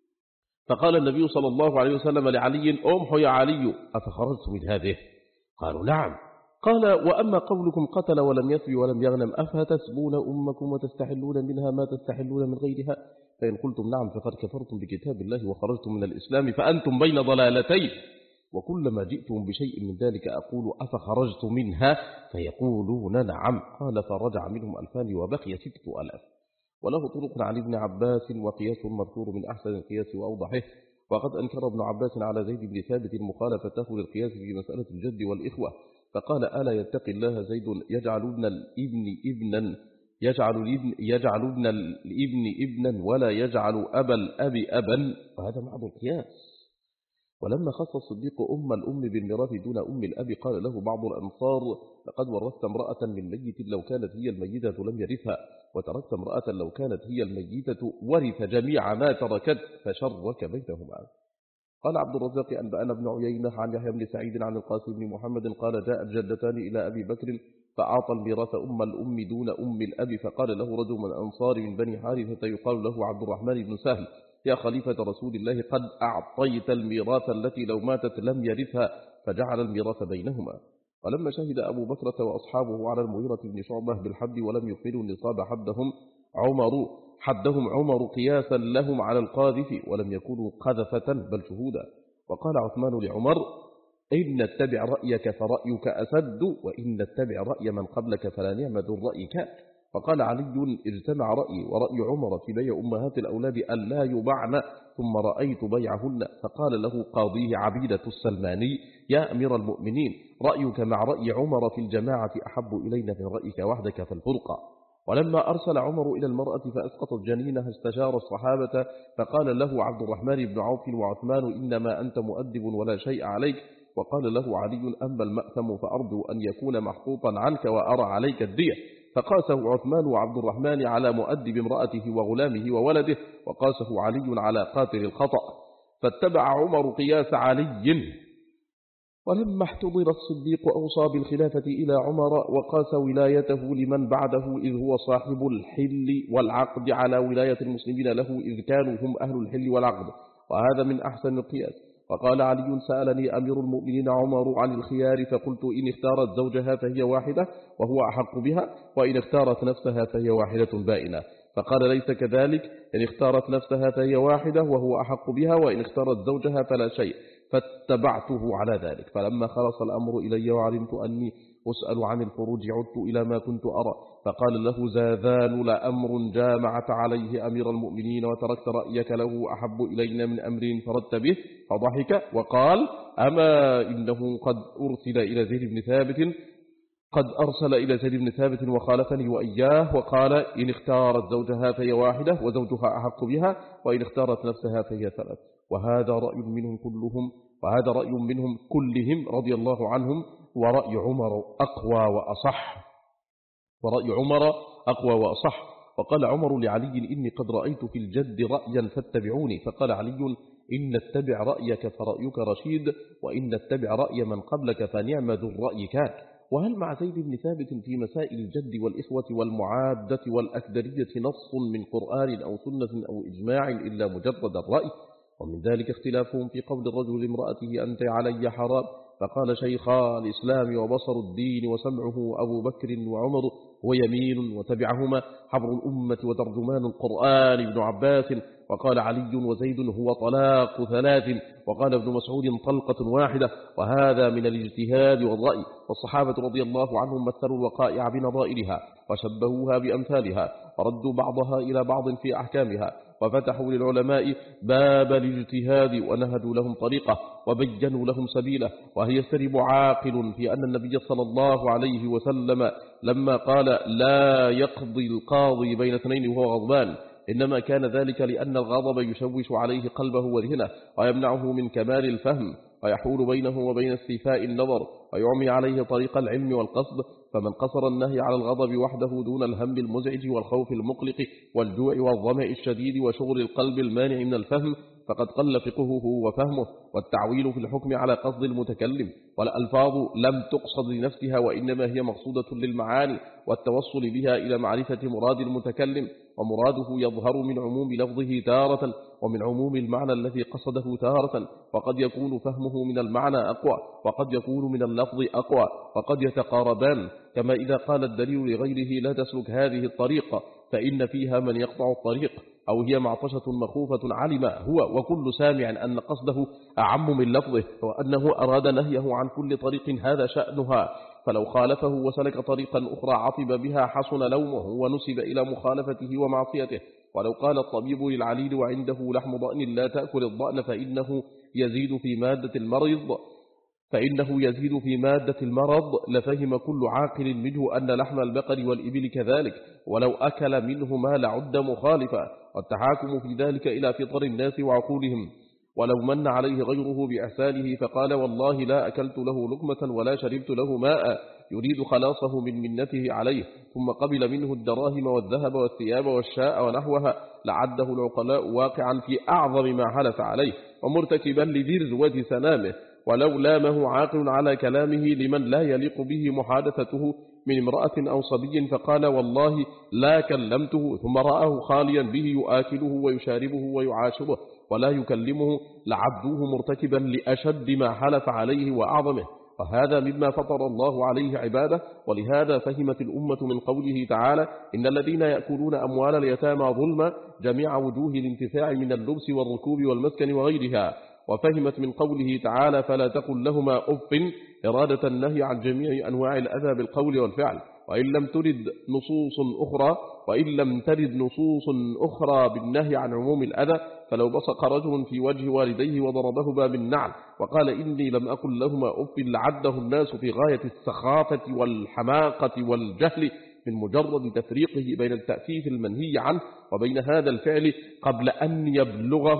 فقال النبي صلى الله عليه وسلم لعلي أمح يا علي أفخرجت من هذه؟ قالوا نعم. قال وأما قولكم قتل ولم يثب ولم يغنم أفتسبون أمكم وتستحلون منها ما تستحلون من غيرها؟ فإن قلتم نعم فقد كفرتم بكتاب الله وخرجتم من الإسلام فأنتم بين ضلالتين. وكلما جئتم بشيء من ذلك أقول أفخرجت منها فيقولون نعم. قال فرجع منهم ألفان وبقي ستة ألاف. وله طرق عن ابن عباس وقياس مذكور من أحسن القياس وأوضحه. وقد أنكر ابن عباس على زيد بن ثابت مخالفته للقياس في مسألة الجد والإخوة فقال ألا يتقي الله زيد يجعل ابن الابن ابنا يجعل الابن يجعل ابن الابن ابنا ولا يجعل أبا الأب أبا وهذا معض القياس. ولما خص الصديق أم الأم بالميراث دون أم الأب قال له بعض الأنصار لقد ورثت امرأة من ميت لو كانت هي الميتة لم يرثها وتركت امرأة لو كانت هي الميتة ورث جميع ما تركت فشرك بينهما. قال عبد الرزاق أنبأنا ابن عيينة عن يحيى بن سعيد عن القاسم بن محمد قال جاءت جدتان إلى أبي بكر فأعطى الميراث أم الأم دون أم الأب فقال له رجل من أنصار من بني حارثة يقال له عبد الرحمن بن سهل يا خليفة رسول الله قد أعطيت الميراث التي لو ماتت لم يرثها فجعل الميراث بينهما. ولما شهد أبو بكرة وأصحابه على المغيرة بن شعبة بالحد ولم يكملوا نصاب حدهم عمر حدهم عمر قياسا لهم على القاذف ولم يكونوا قذفة بل شهودا. وقال عثمان لعمر إن نتبع رأيك فرأيك أسد وإن نتبع رأي من قبلك فلا نعمة الرأي كان. فقال علي اجتمع رأيي ورأي عمر في بيع أمهات الأولاد أن لا يبعن ثم رأيت بيعهن. فقال له قاضيه عبيدة السلماني يا أمير المؤمنين رأيك مع رأي عمر في الجماعة أحب إلينا من رأيك وحدك في الفرقة. ولما أرسل عمر إلى المرأة فأسقطت جنينها استشار الصحابة فقال له عبد الرحمن بن عوف وعثمان إنما أنت مؤدب ولا شيء عليك. وقال له علي أما المأثم فأرجو أن يكون محطوطا عنك وأرى عليك الدية. فقاسه عثمان وعبد الرحمن على مؤدب امرأته وغلامه وولده وقاسه علي على قاتل الخطأ فاتبع عمر قياس علي. ولما احتضر الصديق أوصى بالخلافة إلى عمر وقاس ولايته لمن بعده إذ هو صاحب الحل والعقد على ولاية المسلمين له إذ كانوا هم أهل الحل والعقد وهذا من أحسن القياس. وقال علي سألني أمير المؤمنين عمر عن الخيار فقلت إن اختارت زوجها فهي واحدة وهو أحق بها وإن اختارت نفسها فهي واحدة بائنة. فقال ليس كذلك إن اختارت نفسها فهي واحدة وهو أحق بها وإن اختارت زوجها فلا شيء. فاتبعته على ذلك. فلما خلص الأمر إلي وعلمت أني أسأل عن الخروج عدت إلى ما كنت أرى. فقال له زاذان لأمر جامعت عليه أمير المؤمنين وتركت رأيك له أحب إلينا من أمر فردت به. فضحك وقال أما إنه قد أرسل إلى زيد بن ثابت قد أرسل إلى زيد بن ثابت وخالفني وإياه وقال إن اختارت زوجها فهي واحدة وزوجها أحق بها وإن اختارت نفسها فهي ثلاث. وهذا رأي منهم كلهم وهذا رأي منهم كلهم رضي الله عنهم ورأي عمر أقوى وأصح ورأي عمر أقوى وأصح. وقال عمر لعلي إني قد رأيت في الجد رأيا فاتبعوني. فقال علي إن نتبع رأيك فرأيك رشيد وإن نتبع رأي من قبلك فنعم ذو الرأي كان. وهل مع زيد بن ثابت في مسائل الجد والإخوة والمعادة والأكدرية نص من قرآن أو سنة أو إجماع إلا مجرد الرأي؟ ومن ذلك اختلافهم في قول الرجل لامرأته أنت علي حرام. فقال شيخا الإسلام وبصر الدين وسمعه أبو بكر وعمر ويمين وتبعهما حبر الأمة وترجمان القرآن ابن عباس. وقال علي وزيد هو طلاق ثلاث. وقال ابن مسعود طلقة واحدة. وهذا من الاجتهاد والرأي. والصحابة رضي الله عنهم مثلوا الوقائع بنظائرها وشبهوها بأمثالها وردوا بعضها إلى بعض في أحكامها وفتحوا للعلماء باب الاجتهاد ونهدوا لهم طريقة وبينوا لهم سبيله. وهي يسترب عاقل في أن النبي صلى الله عليه وسلم لما قال لا يقضي القاضي بين اثنين وهو غضبان إنما كان ذلك لأن الغضب يشوش عليه قلبه وذهنه ويمنعه من كمال الفهم ويحول بينه وبين استيفاء النظر ويعمي عليه طريق العلم والقصد. فمن قصر النهي على الغضب وحده دون الهم المزعج والخوف المقلق والجوع والظمأ الشديد وشغل القلب المانع من الفهم فقد قل فقهه وفهمه. والتعويل في الحكم على قصد المتكلم، والألفاظ لم تقصد لنفسها وإنما هي مقصودة للمعاني والتوصل بها إلى معرفة مراد المتكلم، ومراده يظهر من عموم لفظه تارة ومن عموم المعنى الذي قصده تارة، وقد يكون فهمه من المعنى أقوى وقد يكون من اللفظ أقوى وقد يتقاربان. كما إذا قال الدليل لغيره لا تسلك هذه الطريقة فإن فيها من يقطع الطريق، أو هي معطشة مخوفة علم هو وكل سامع أن قصده أعم من لفظه وأنه أراد نهيه عن كل طريق هذا شأنها، فلو خالفه وسلك طريقا أخرى عطب بها حسن لومه ونسب إلى مخالفته ومعصيته. ولو قال الطبيب للعليل وعنده لحم ضأن لا تأكل الضأن فإنه يزيد في مادة المرض فإنه يزيد في مادة المرض لفهم كل عاقل منه أن لحم البقر والإبل كذلك، ولو أكل منهما لعد مخالفا. والتحاكم في ذلك إلى فطر الناس وعقولهم. ولو من عليه غيره بإحسانه فقال والله لا أكلت له لقمة ولا شربت له ماء يريد خلاصه من منته عليه، ثم قبل منه الدراهم والذهب والثياب والشاء ونحوها، لعده العقلاء واقعا في أعظم ما حلف عليه ومرتكبا لذروة سنامه. ولو لامه عاقل على كلامه لمن لا يليق به محادثته من امرأة أو صبي فقال والله لا كلمته، ثم رآه خاليا به يآكله ويشاربه ويعاشره ولا يكلمه، لعبدوه مرتكبا لأشد ما حلف عليه وأعظمه. وهذا مما فطر الله عليه عباده. ولهذا فهمت الأمة من قوله تعالى إن الذين يأكلون أموال اليتامى ظلما جميع وجوه الانتفاع من اللبس والركوب والمسكن وغيرها. وفهمت من قوله تعالى فلا تقل لهما أف إرادة النهي عن جميع أنواع الأذى بالقول والفعل. وإن لم ترد نصوص أخرى وإن لم ترد نصوص أخرى بالنهي عن عموم الأذى فلو بصق رجل في وجه والديه وضربهما بالنعل وقال إني لم أقل لهما أف لعده الناس في غاية السخافة والحماقة والجهل من مجرد تفريقه بين التأفيف المنهي عنه وبين هذا الفعل قبل أن يبلغه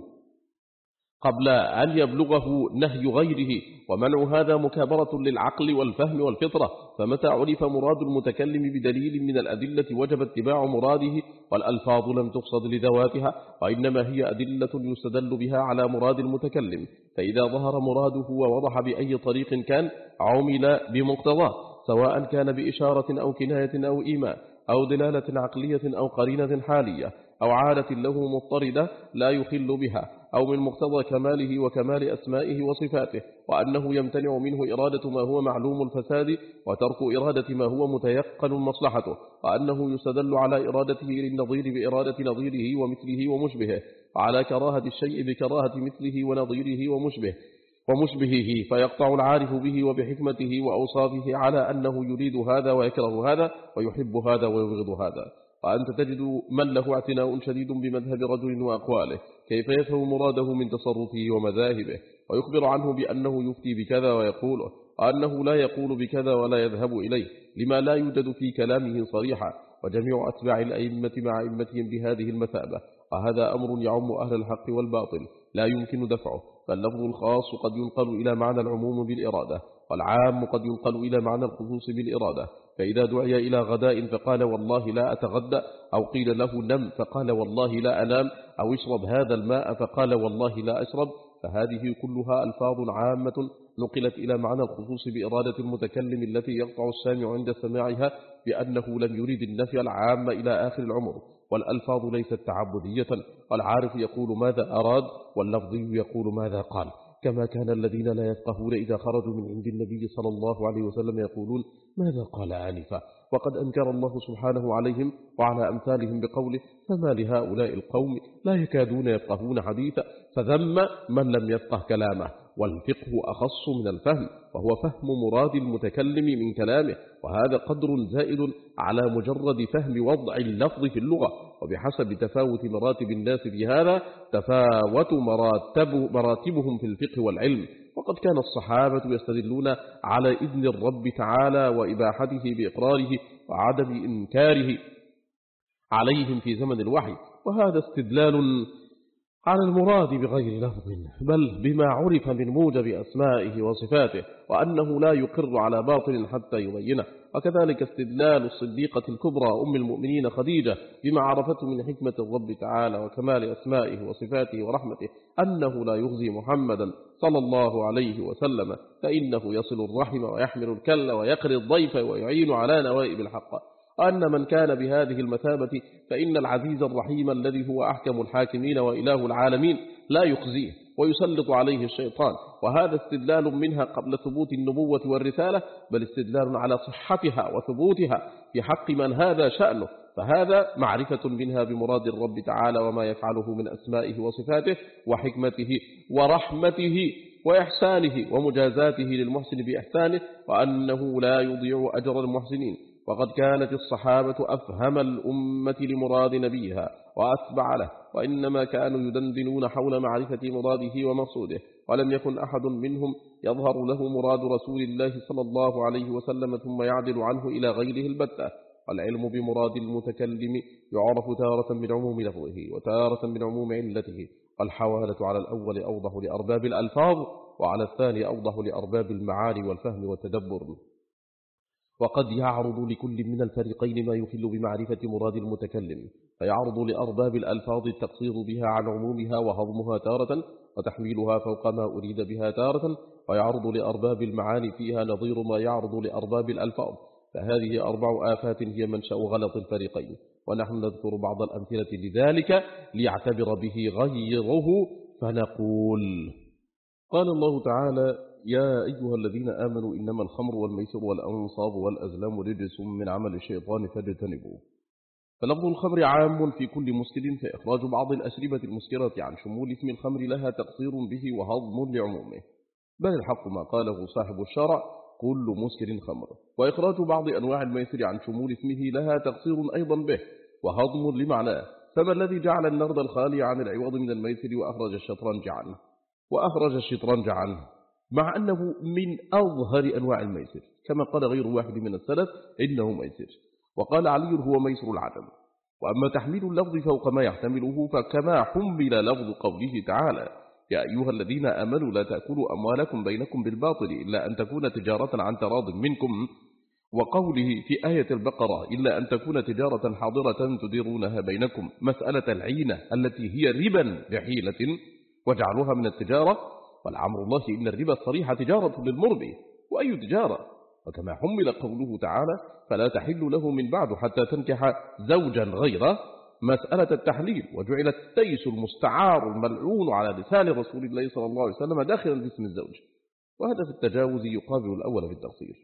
قبل أن يبلغه نهي غيره. ومنع هذا مكابرة للعقل والفهم والفطرة، فمتى عرف مراد المتكلم بدليل من الأدلة وجب اتباع مراده، والألفاظ لم تقصد لذواتها وإنما هي أدلة يستدل بها على مراد المتكلم، فإذا ظهر مراده ووضح بأي طريق كان عمل بمقتضاه، سواء كان بإشارة أو كناية أو إيماء أو دلالة عقلية أو قرينة حالية أو عادة له مضطردة لا يخل بها، أو من مقتضى كماله وكمال أسمائه وصفاته، وأنه يمتنع منه إرادة ما هو معلوم الفساد وترك إرادة ما هو متيقن مصلحته، وأنه يستدل على إرادته للنظير بإرادة نظيره ومثله ومشبهه، وعلى كراهة الشيء بكراهة مثله ونظيره ومشبه ومشبهه، فيقطع العارف به وبحكمته وأوصافه على أنه يريد هذا ويكره هذا ويحب هذا ويبغض هذا. وأنت تجد من له اعتناء شديد بمذهب رجل وأقواله كيف يفهم مراده من تصرفه ومذاهبه، ويخبر عنه بأنه يفتي بكذا ويقوله، وأنه لا يقول بكذا ولا يذهب إليه لما لا يوجد في كلامه صريحا. وجميع أتباع الأئمة مع أئمتهم بهذه المثابة، وهذا أمر يعم أهل الحق والباطل لا يمكن دفعه. فاللفظ الخاص قد ينقل إلى معنى العموم بالإرادة، والعام قد ينقل إلى معنى الخصوص بالإرادة. فإذا دعي إلى غداء فقال والله لا أتغدى، أو قيل له نم فقال والله لا أنام، أو اشرب هذا الماء فقال والله لا أشرب، فهذه كلها ألفاظ عامة نقلت إلى معنى الخصوص بإرادة المتكلم التي يقطع السامع عند سماعها بأنه لم يريد النفي العام إلى آخر العمر. والألفاظ ليست تعبدية، والعارف يقول ماذا أراد واللفظي يقول ماذا قال، كما كان الذين لا يفقهون إذا خرجوا من عند النبي صلى الله عليه وسلم يقولون ماذا قال آنفا، وقد أنكر الله سبحانه عليهم وعلى أمثالهم بقوله فما لهؤلاء القوم لا يكادون يفقهون حديثا، فذم من لم يفقه كلامه. والفقه أخص من الفهم، وهو فهم مراد المتكلم من كلامه، وهذا قدر زائد على مجرد فهم وضع اللفظ في اللغة. وبحسب تفاوت مراتب الناس في هذا تفاوت مراتب مراتبهم في الفقه والعلم. وقد كان الصحابة يستدلون على إذن الرب تعالى وإباحته بإقراره وعدم إنكاره عليهم في زمن الوحي، وهذا استدلال على المراد بغير لفظ، بل بما عرف من موجب أسمائه وصفاته، وأنه لا يقر على باطل حتى يبينه. وكذلك استدلال الصديقة الكبرى أم المؤمنين خديجة بما عرفته من حكمة الرب تعالى وكمال أسمائه وصفاته ورحمته، أنه لا يغزي محمدا صلى الله عليه وسلم، فإنه يصل الرحم ويحمل الكل ويقري الضيف ويعين على نوائب الحق. وأن من كان بهذه المثابة فإن العزيز الرحيم الذي هو أحكم الحاكمين وإله العالمين لا يخزيه ويسلط عليه الشيطان. وهذا استدلال منها قبل ثبوت النبوة والرسالة، بل استدلال على صحتها وثبوتها في حق من هذا شأنه، فهذا معرفة منها بمراد الرب تعالى وما يفعله من أسمائه وصفاته وحكمته ورحمته وإحسانه ومجازاته للمحسن بإحسانه، وأنه لا يضيع أجر المحسنين. وقد كانت الصحابة أفهم الأمة لمراد نبيها وأتبع له، وإنما كانوا يدندنون حول معرفة مراده ومقصوده، ولم يكن أحد منهم يظهر له مراد رسول الله صلى الله عليه وسلم ثم يعدل عنه إلى غيره البتة. والعلم بمراد المتكلم يعرف تارة من عموم لفظه وتارة من عموم علته، والحوالة على الأول أوضح لأرباب الألفاظ، وعلى الثاني أوضح لأرباب المعاني والفهم والتدبر. وقد يعرض لكل من الفريقين ما يخل بمعرفة مراد المتكلم، فيعرض لأرباب الألفاظ التقصير بها عن عمومها وهضمها تارة وتحميلها فوق ما أريد بها تارة، ويعرض لأرباب المعاني فيها نظير ما يعرض لأرباب الألفاظ. فهذه أربع آفات هي منشأ غلط الفريقين، ونحن نذكر بعض الأمثلة لذلك ليعتبر به غيره. فنقول: قال الله تعالى: يا أيها الذين آمنوا إنما الخمر والميسر والأنصاب والأزلام رجس من عمل الشيطان فاجتنبوه. فلفظ الخمر عام في كل مسكر، فإخراج بعض الأشربة المسكرة عن شمول اسم الخمر لها تقصير به وهضم لعمومه، بل الحق ما قاله صاحب الشرع: كل مسكر خمر. وإخراج بعض أنواع الميسر عن شمول اسمه لها تقصير أيضا به وهضم لمعناه. فما الذي جعل النرد الخالي عن العوض من الميسر وأخرج الشطرنج عنه وأخرج الشطرنج عنه مع أنه من أظهر أنواع الميسر، كما قال غير واحد من السلف إنه ميسر، وقال علي هو ميسر العدم. وأما تحميل اللفظ فوق ما يحتمله فكما حمل لفظ قوله تعالى: يا أيها الذين آمنوا لا تأكلوا أموالكم بينكم بالباطل إلا أن تكون تجارة عن تراض منكم، وقوله في آية البقرة: إلا أن تكون تجارة حاضرة تديرونها بينكم، مسألة العينة التي هي ربا بحيلة وجعلوها من التجارة. والعمر الله إن الربا الصريح تجارة للمربي، وأي تجارة. وكما حمل قوله تعالى: فلا تحل له من بعد حتى تنكح زوجا غيره، مسألة التحليل، وجعل التيس المستعار الملعون على لسان رسول الله صلى الله عليه وسلم داخلا باسم الزوج، وهذا في التجاوز يقابل الأول في التقصير.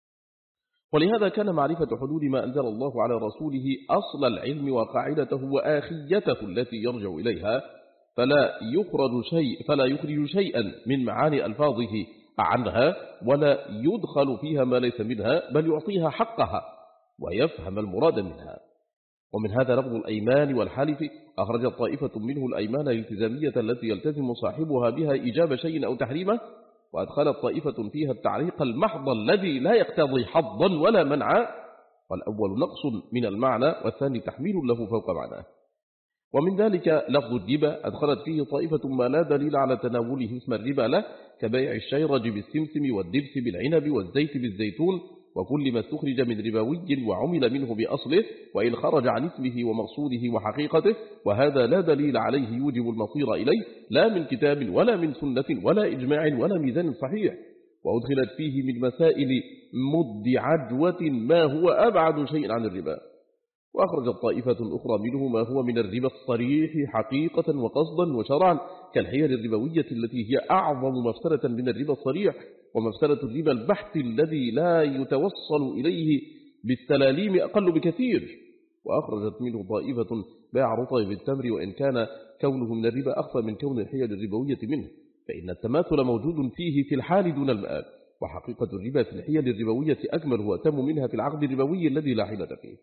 ولهذا كان معرفة حدود ما أنزل الله على رسوله أصل العلم وقاعدته وآخيته التي يرجع إليها، فلا يخرج شيء فلا يخرج شيئا من معاني ألفاظه عنها، ولا يدخل فيها ما ليس منها، بل يعطيها حقها ويفهم المراد منها. ومن هذا لفظ الأيمان والحلف. أخرجت طائفة منه الأيمان الالتزامية التي يلتزم صاحبها بها إيجاب شيء أو تحريمه، وأدخلت طائفة فيها التعليق المحض الذي لا يقتضي حظا ولا منعا، والأول نقص من المعنى والثاني تحميل له فوق معناه. ومن ذلك لفظ الربا، أدخلت فيه طائفة ما لا دليل على تناوله اسم الربا له، كبيع الشيرج بالسمسم والدبس بالعنب والزيت بالزيتون، وكل ما استخرج من ربوي وعمل منه بأصله، وإن خرج عن اسمه ومقصوده وحقيقته، وهذا لا دليل عليه يوجب المصير إليه، لا من كتاب ولا من سنة ولا إجماع ولا ميزان صحيح. وأدخلت فيه من مسائل مد عجوة ما هو أبعد شيء عن الربا. وأخرجت طائفة أخرى منه ما هو من الربا الصريح حقيقة وقصدا وشرعا، كالحيل الربوية التي هي أعظم مفسرة من الربا الصريح، ومفسرة الربا البحث الذي لا يتوصل إليه بالسلاليم أقل بكثير. وأخرجت منه طائفة باع رطب بالتمر، وإن كان كونه من الربا أخفى من كون الحيل الربوية منه، فإن التماثل موجود فيه في الحال دون المآل، وحقيقة الربا في الحيل الربوية أكمل وأتم منها في العقد الربوي الذي لا حيلة فيه.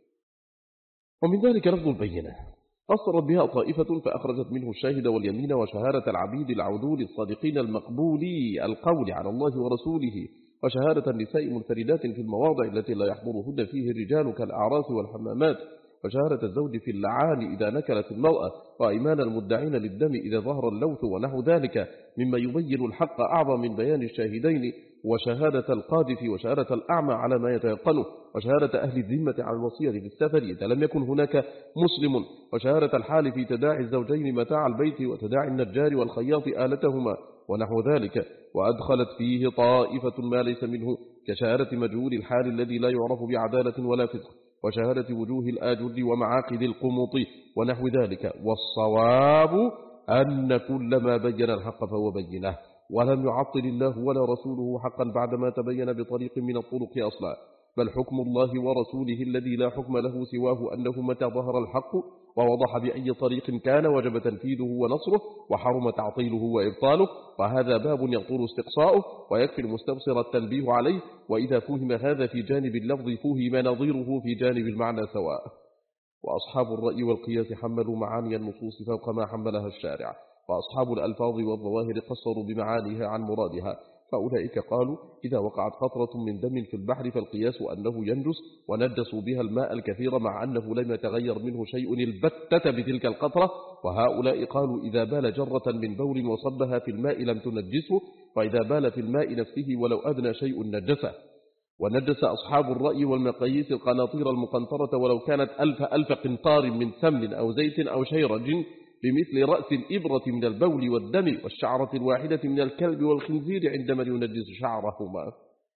ومن ذلك لفظ البينة، قصرت بها طائفة فأخرجت منه الشاهد واليمين وشهادة العبيد العدول الصادقين المقبولي القول على الله ورسوله، وشهادة النساء منفردات في المواضع التي لا يحضرهن فيه الرجال كالأعراس والحمامات، وشهادة الزوج في اللعان إذا نكلت المرأة، وأيمان المدعين للدم إذا ظهر اللوث ونحو ذلك مما يبين الحق أعظم من بيان الشاهدين، وشهادة القاذف وشهادة الأعمى على ما يتيقنه، وشهادة أهل الذمة على الوصية في السفر إذا لم يكن هناك مسلم، وشهادة الحال في تداعي الزوجين متاع البيت وتداعي النجار والخياط آلتهما ونحو ذلك. وأدخلت فيه طائفة ما ليس منه كشهادة مجهول الحال الذي لا يعرف بعدالة ولا فسق، وشهادة وجوه الآجر ومعاقد القمط ونحو ذلك. والصواب أن كل ما بين الحق فهو بينه، ولم يعطل الله ولا رسوله حقا بعدما تبين بطريق من الطرق أصلا، بل حكم الله ورسوله الذي لا حكم له سواه أنه متى ظهر الحق ووضح بأي طريق كان وجب تنفيذه ونصره، وحرم تعطيله وإبطاله، وهذا باب يطول استقصاؤه، ويكفي المستبصر التنبيه عليه. وإذا فهم هذا في جانب اللفظ فهم نظيره في جانب المعنى سواء. وأصحاب الرأي والقياس حملوا معاني النصوص فوق ما حملها الشارع، وأصحاب الألفاظ والظواهر قصروا بمعانيها عن مرادها، فأولئك قالوا إذا وقعت قطرة من دم في البحر فالقياس أنه ينجس، ونجسوا بها الماء الكثير مع أنه لم يتغير منه شيء البتة بتلك القطرة. وهؤلاء قالوا إذا بال جرة من بول وصبها في الماء لم تنجسه، وإذا بال في الماء نفسه ولو أدنى شيء نجسه. ونجس أصحاب الرأي والمقاييس القناطير المقنطرة ولو كانت ألف ألف قنطار من سمن أو زيت أو شيرج، بمثل رأس الإبرة من البول والدم والشعرة الواحدة من الكلب والخنزير عندما ينجس شعرهما.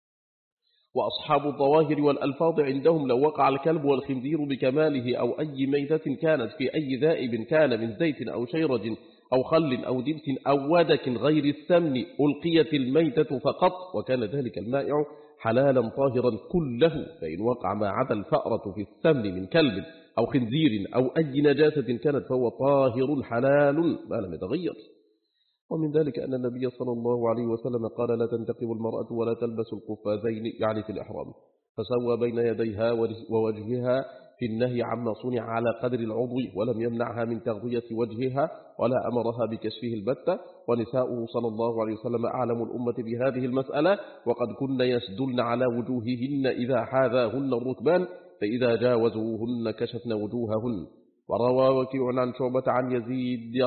وأصحاب الظواهر والألفاظ عندهم لو وقع الكلب والخنزير بكماله أو أي ميتة كانت في أي ذائب كان من زيت أو شيرج أو خل أو دبس أو ودك غير السمن ألقيت الميتة فقط، وكان ذلك المائع حلالا طاهرا كله. فإن وقع ما عدا الفأرة في السمن من كلب أو خنزير أو أي نجاسة كانت فهو طاهر حلال ما لم يتغير. ومن ذلك أن النبي صلى الله عليه وسلم قال لا تنتقب المرأة ولا تلبس القفازين يعني في الإحرام، فسوى بين يديها ووجهها في النهي عما صنع على قدر العضو، ولم يمنعها من تغطية وجهها ولا أمرها بكشفه البتة. ونساؤه صلى الله عليه وسلم أعلم الأمة بهذه المسألة، وقد كن يسدلن على وجوههن إذا حاذاهن الركبان، فإذا جاوزوهن كشفن وجوههن. وروى وكيع عن شعبة عن يزيد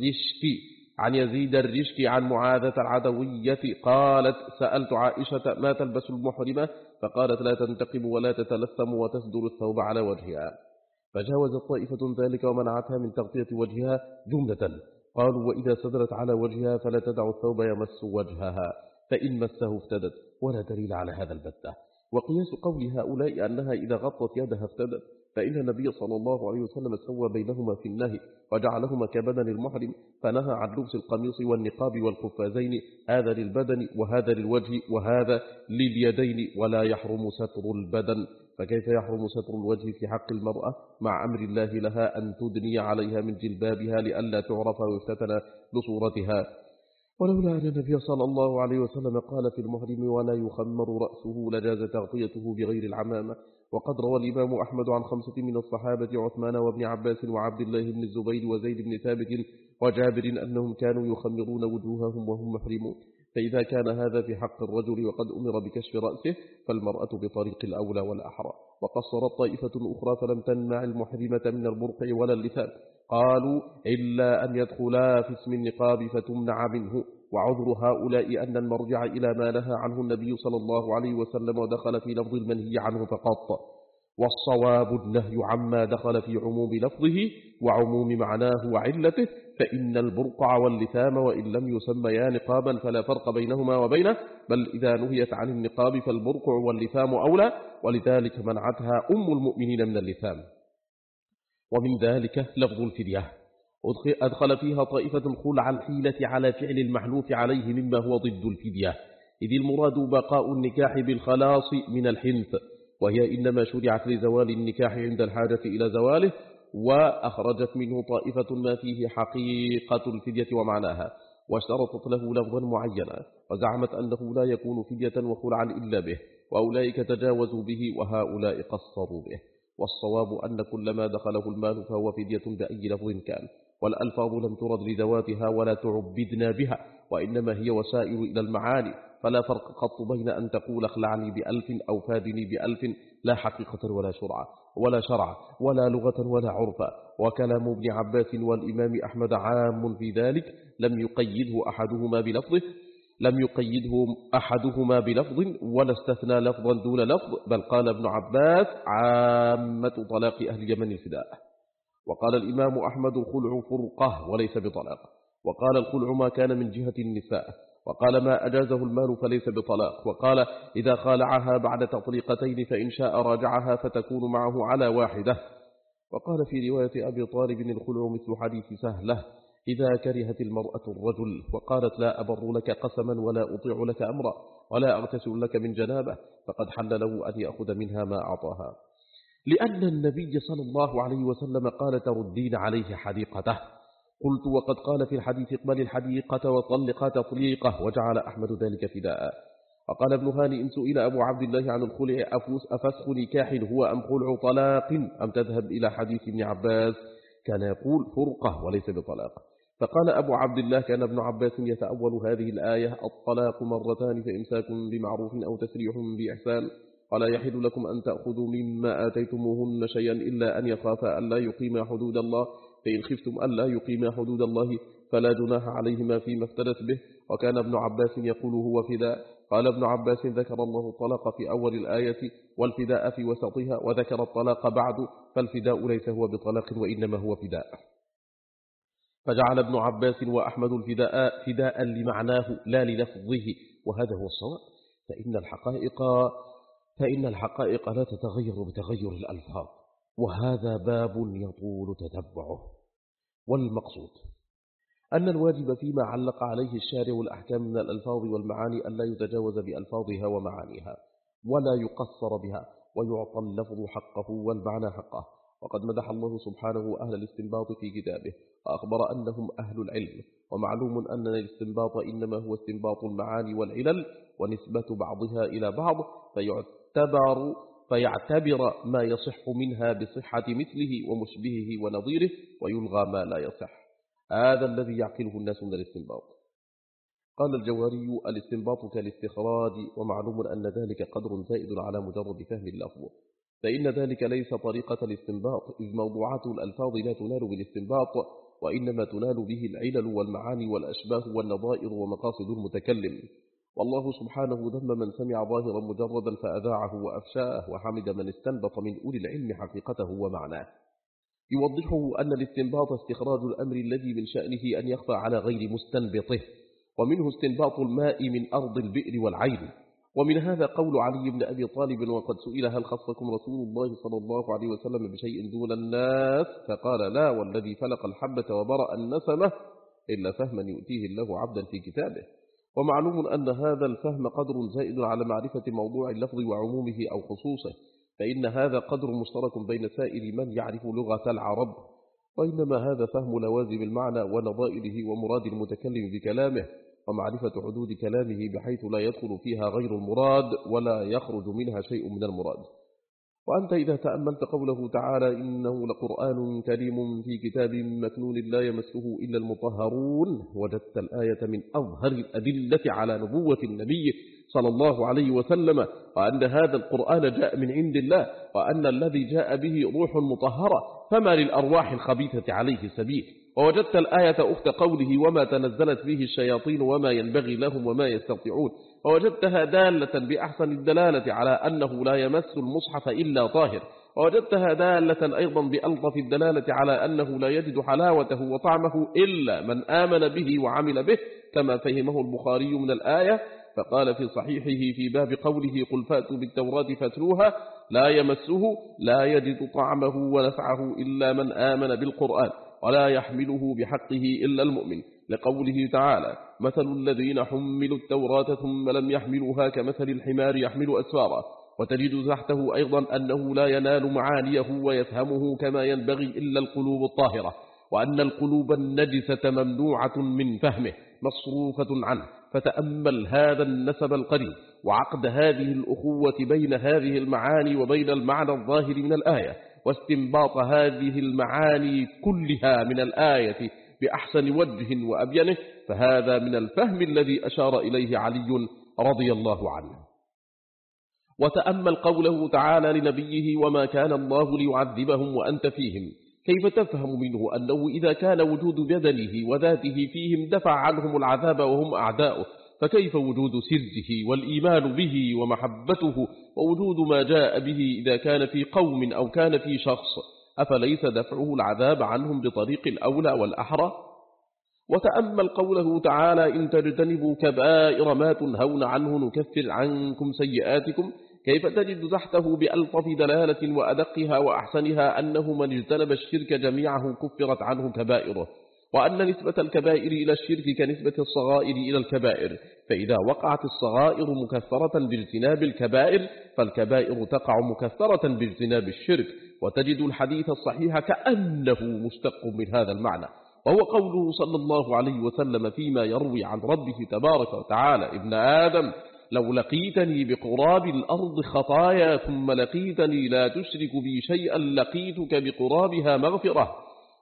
الرشكي عن يزيد الرشكي عن معاذة العدوية قالت سألت عائشة ما تلبس المحرمة، فقالت لا تنتقب ولا تتلثم وتسدل الثوب على وجهها، فجاوزت طائفة ذلك ومنعتها من تغطية وجهها جملة. قالوا وإذا سدلت على وجهها فلا تدع الثوب يمس وجهها، فإن مسه افتدت، ولا دليل على هذا البتة. وقياس قول هؤلاء أنها إذا غطت يدها افتدت، فإن النبي صلى الله عليه وسلم سوى بينهما في النهي وجعلهما كبدن المحرم، فنهى عن لبس القميص والنقاب والقفازين، هذا للبدن وهذا للوجه وهذا لليدين، ولا يحرم ستر البدن. فكيف يحرم ستر الوجه في حق المرأة مع أمر الله لها أن تدني عليها من جلبابها لئلا تعرف ويفتتن بصورتها؟ ولولا أن النبي صلى الله عليه وسلم قال في المحرم ولا يخمر رأسه لجاز تغطيته بغير العمامة. وقد روى الإمام أحمد عن خمسة من الصحابة عثمان وابن عباس وعبد الله بن الزبير وزيد بن ثابت وجابر أنهم كانوا يخمرون وجوههم وهم محرمون. فإذا كان هذا في حق الرجل وقد أمر بكشف رأسه، فالمرأة بطريق الأولى والأحرى. وقصرت طائفة أخرى فلم تمنع المحرمة من البرقع ولا اللثام، قالوا إلا أن يدخلا في اسم النقاب فتمنع منه. وعذر هؤلاء أن المرجع إلى ما نهى عنه النبي صلى الله عليه وسلم ودخل في لفظ المنهي عنه فقط. والصواب النهي عما دخل في عموم لفظه وعموم معناه وعلته، فإن البرقع واللثام وإن لم يسميا نقابا فلا فرق بينهما وبينه، بل إذا نهيت عن النقاب فالبرقع واللثام أولى، ولذلك منعتها أم المؤمنين من اللثام. ومن ذلك لفظ الفدية، أدخل فيها طائفة خلع الحيلة على فعل المحلوف عليه مما هو ضد الفدية، إذ المراد بقاء النكاح بالخلاص من الحنث، وهي إنما شرعت لزوال النكاح عند الحاجة إلى زواله. وأخرجت منه طائفة ما فيه حقيقة الفدية ومعناها، واشترطت له لفظا معينا، وزعمت أنه لا يكون فدية وخلعا إلا به، وأولئك تجاوزوا به وهؤلاء قصروا به. والصواب أن كل ما دخله المال فهو فدية بأي لفظ كان، والألفاظ لم ترد لذواتها ولا تعبدنا بها، وإنما هي وسائل إلى المعاني، فلا فرق قط بين أن تقول اخلعني بألف أو فادني بألف، لا حقيقة ولا شرع ولا شرع ولا لغة ولا عرفا. وكلام ابن عباس والإمام أحمد عام في ذلك، لم يقيده أحدهما بلفظه لم يقيده أحدهما بلفظ ولا استثنى لفظا دون لفظ، بل قال ابن عباس عامة طلاق أهل اليمن الفداء. وقال الإمام أحمد الخلع فرقة وليس بطلاق، وقال الخلع ما كان من جهة النساء، وقال ما أجازه المال فليس بطلاق، وقال إذا خالعها بعد تطليقتين فإن شاء راجعها فتكون معه على واحدة. وقال في رواية أبي طالب الخلع مثل حديث سهلة إذا كرهت المرأة الرجل وقالت لا أبر لك قسما ولا أطيع لك أمرا ولا أغتسل لك من جنابه، فقد حل له أن يأخذ منها ما أعطاها، لأن النبي صلى الله عليه وسلم قال تردين عليه حديقته. قلت وقد قال في الحديث اقبل الحديقة وطلق تطليقه، وجعل أحمد ذلك فداء. وقال ابن هانئ سئل أبو عبد الله عن الخلع أفسخ نكاح هو أم خلع طلاق أم تذهب إلى حديث ابن عباس، كان يقول فرقة وليس بطلاق. فقال أبو عبد الله كان ابن عباس يتأول هذه الآية الطلاق مرتان فإمساك بمعروف أو تسريح بإحسان، ولا يحل لكم أن تأخذوا مما آتيتموهن شيئا إلا أن يخافا ألا يقيما حدود الله، فإن خفتم ألا يقيما حدود الله فلا جناح عليهما فيما افتدت به. وكان ابن عباس يقول هو فداء. قال ابن عباس ذكر الله الطلاق في أول الآية والفداء في وسطها، وذكر الطلاق بعد، فالفداء ليس هو بطلاق وإنما هو فداء. فجعل ابن عباس وأحمد الفداء فداء لمعناه لا للفظه، وهذا هو الصواب، فإن الحقائق فإن الحقائق لا تتغير بتغير الألفاظ، وهذا باب يطول تتبعه. والمقصود أن الواجب فيما علق عليه الشارع الأحكام من الألفاظ والمعاني ألا يتجاوز بألفاظها ومعانيها ولا يقصر بها، ويعطى اللفظ حقه والمعنى حقه. وقد مدح الله سبحانه أهل الاستنباط في كتابه وأخبر أنهم أهل العلم، ومعلوم أن الاستنباط إنما هو استنباط المعاني والعلل ونسبة بعضها إلى بعض، فيعتبر, فيعتبر ما يصح منها بصحة مثله ومشبهه ونظيره، ويلغى ما لا يصح. هذا الذي يعقله الناس من الاستنباط. قال الجوهري الاستنباط كالاستخراج، ومعلوم أن ذلك قدر زائد على مجرد فهم اللفظ، فإن ذلك ليس طريقة الاستنباط، إذ موضوعات الألفاظ لا تنال بالاستنباط، وإنما تنال به العلل والمعاني والأشباه والنظائر ومقاصد المتكلم. والله سبحانه ذم من سمع ظاهرا مجردا فأذاعه وأفشاه، وحمد من استنبط من أولي العلم حقيقته ومعناه. يوضحه أن الاستنباط استخراج الأمر الذي من شأنه أن يخفى على غير مستنبطه، ومنه استنباط الماء من أرض البئر والعين. ومن هذا قول علي بن أبي طالب وقد سئل هل خصكم رسول الله صلى الله عليه وسلم بشيء دون الناس، فقال لا والذي فلق الحبة وبرأ النسمة إلا فهما يؤتيه الله عبدا في كتابه. ومعلوم أن هذا الفهم قدر زائد على معرفة موضوع اللفظ وعمومه أو خصوصه، فإن هذا قدر مشترك بين سائر من يعرف لغة العرب، وإنما هذا فهم لوازم المعنى ونظائره ومراد المتكلم بكلامه، ومعرفة حدود كلامه بحيث لا يدخل فيها غير المراد ولا يخرج منها شيء من المراد. وأنت إذا تأملت قوله تعالى إنه لقرآن كريم في كتاب مكنون لا يمسه إلا المطهرون، وجدت الآية من أظهر الأدلة على نبوة النبي صلى الله عليه وسلم، وأن هذا القرآن جاء من عند الله، وأن الذي جاء به روح مطهرة، فما للأرواح الخبيثة عليه سبيل. ووجدت الآية أخت قوله وما تنزلت فيه الشياطين وما ينبغي لهم وما يستطيعون، ووجدتها دالة بأحسن الدلالة على أنه لا يمس المصحف إلا طاهر، ووجدتها دالة أيضا بألطف الدلالة على أنه لا يجد حلاوته وطعمه إلا من آمن به وعمل به، كما فهمه البخاري من الآية، فقال في صحيحه في باب قوله قل فأتوا بالتوراة فاتلوها لا يمسه لا يجد طعمه ونفعه إلا من آمن بالقرآن ولا يحمله بحقه إلا المؤمن، لقوله تعالى مثل الذين حملوا التوراة ثم لم يحملوها كمثل الحمار يحمل أسفارا. وتجد تحته أيضا أنه لا ينال معانيه ويفهمه كما ينبغي إلا القلوب الطاهرة، وأن القلوب النجسة ممنوعة من فهمه مصروفة عنه. فتأمل هذا النسب القريب وعقد هذه الأخوة بين هذه المعاني وبين المعنى الظاهر من الآية، واستنباط هذه المعاني كلها من الآية بأحسن وجه وأبينه، فهذا من الفهم الذي أشار إليه علي رضي الله عنه. وتأمل قوله تعالى لنبيه وما كان الله ليعذبهم وأنت فيهم، كيف تفهم منه أنه إذا كان وجود بدنه وذاته فيهم دفع عنهم العذاب وهم أعداؤه، فكيف وجود سره والإيمان به ومحبته ووجود ما جاء به إذا كان في قوم أو كان في شخص، أفليس دفعه العذاب عنهم بطريق الأولى والأحرى؟ وتأمل قوله تعالى إن تجتنبوا كبائر ما تنهون عنه نكفر عنكم سيئاتكم، كيف تجد تحته بألطف دلالة وأدقها وأحسنها أنه من اجتنب الشرك جميعه كفرت عنه كبائره، وأن نسبة الكبائر إلى الشرك كنسبة الصغائر إلى الكبائر، فإذا وقعت الصغائر مكثرة باجتناب الكبائر فالكبائر تقع مكثرة باجتناب الشرك. وتجد الحديث الصحيح كأنه مشتق من هذا المعنى، وهو قوله صلى الله عليه وسلم فيما يروي عن ربه تبارك وتعالى ابن آدم لو لقيتني بقراب الأرض خطايا ثم لقيتني لا تشرك بي شيئا لقيتك بقرابها مغفرة.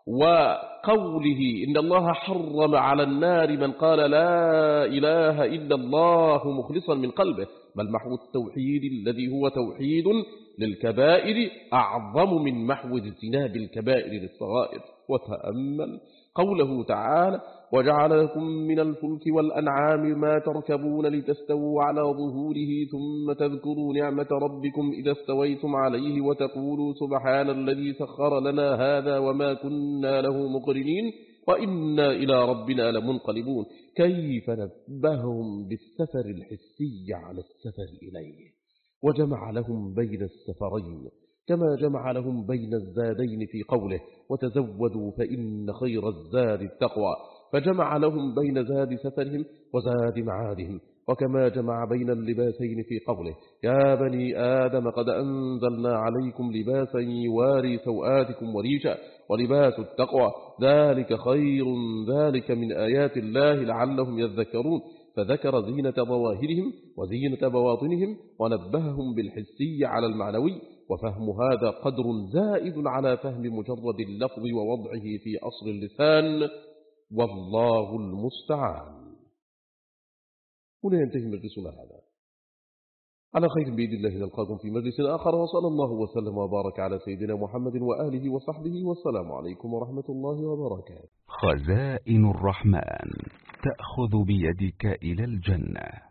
وقوله إن الله حرم على النار من قال لا إله إلا الله مخلصا من قلبه، بل محو التوحيد الذي هو توحيد للكبائر أعظم من محو اجتناب الكبائر للصغائر. وتأمل قوله تعالى وجعل لكم من الفلك والأنعام ما تركبون لتستووا على ظهوره ثم تذكروا نعمة ربكم إذا استويتم عليه وتقولوا سبحان الذي سخر لنا هذا وما كنا له مقرنين وإنا إلى ربنا لمنقلبون. كيف نبههم بالسفر الحسي على السفر إليه، وجمع لهم بين السفرين كما جمع لهم بين الزادين في قوله وتزودوا فإن خير الزاد التقوى، فجمع لهم بين زاد سفرهم وزاد معادهم، وكما جمع بين اللباسين في قوله يا بني آدم قد أنزلنا عليكم لباسا يواري سوآتكم وريشا ولباس التقوى ذلك خير ذلك من آيات الله لعلهم يذكرون، فذكر زينة ظواهرهم وزينة بواطنهم ونبههم بالحسي على المعنوي. وفهم هذا قدر زائد على فهم مجرد اللفظ ووضعه في أصل اللسان، والله المستعان. هنا ينتهي مجلسنا هذا، على خير بإذن الله نلقاكم في مجلس آخر، وصلى الله وسلم وبارك على سيدنا محمد وآله وصحبه، والسلام عليكم ورحمة الله وبركاته. خزائن الرحمن تأخذ بيدك إلى الجنة.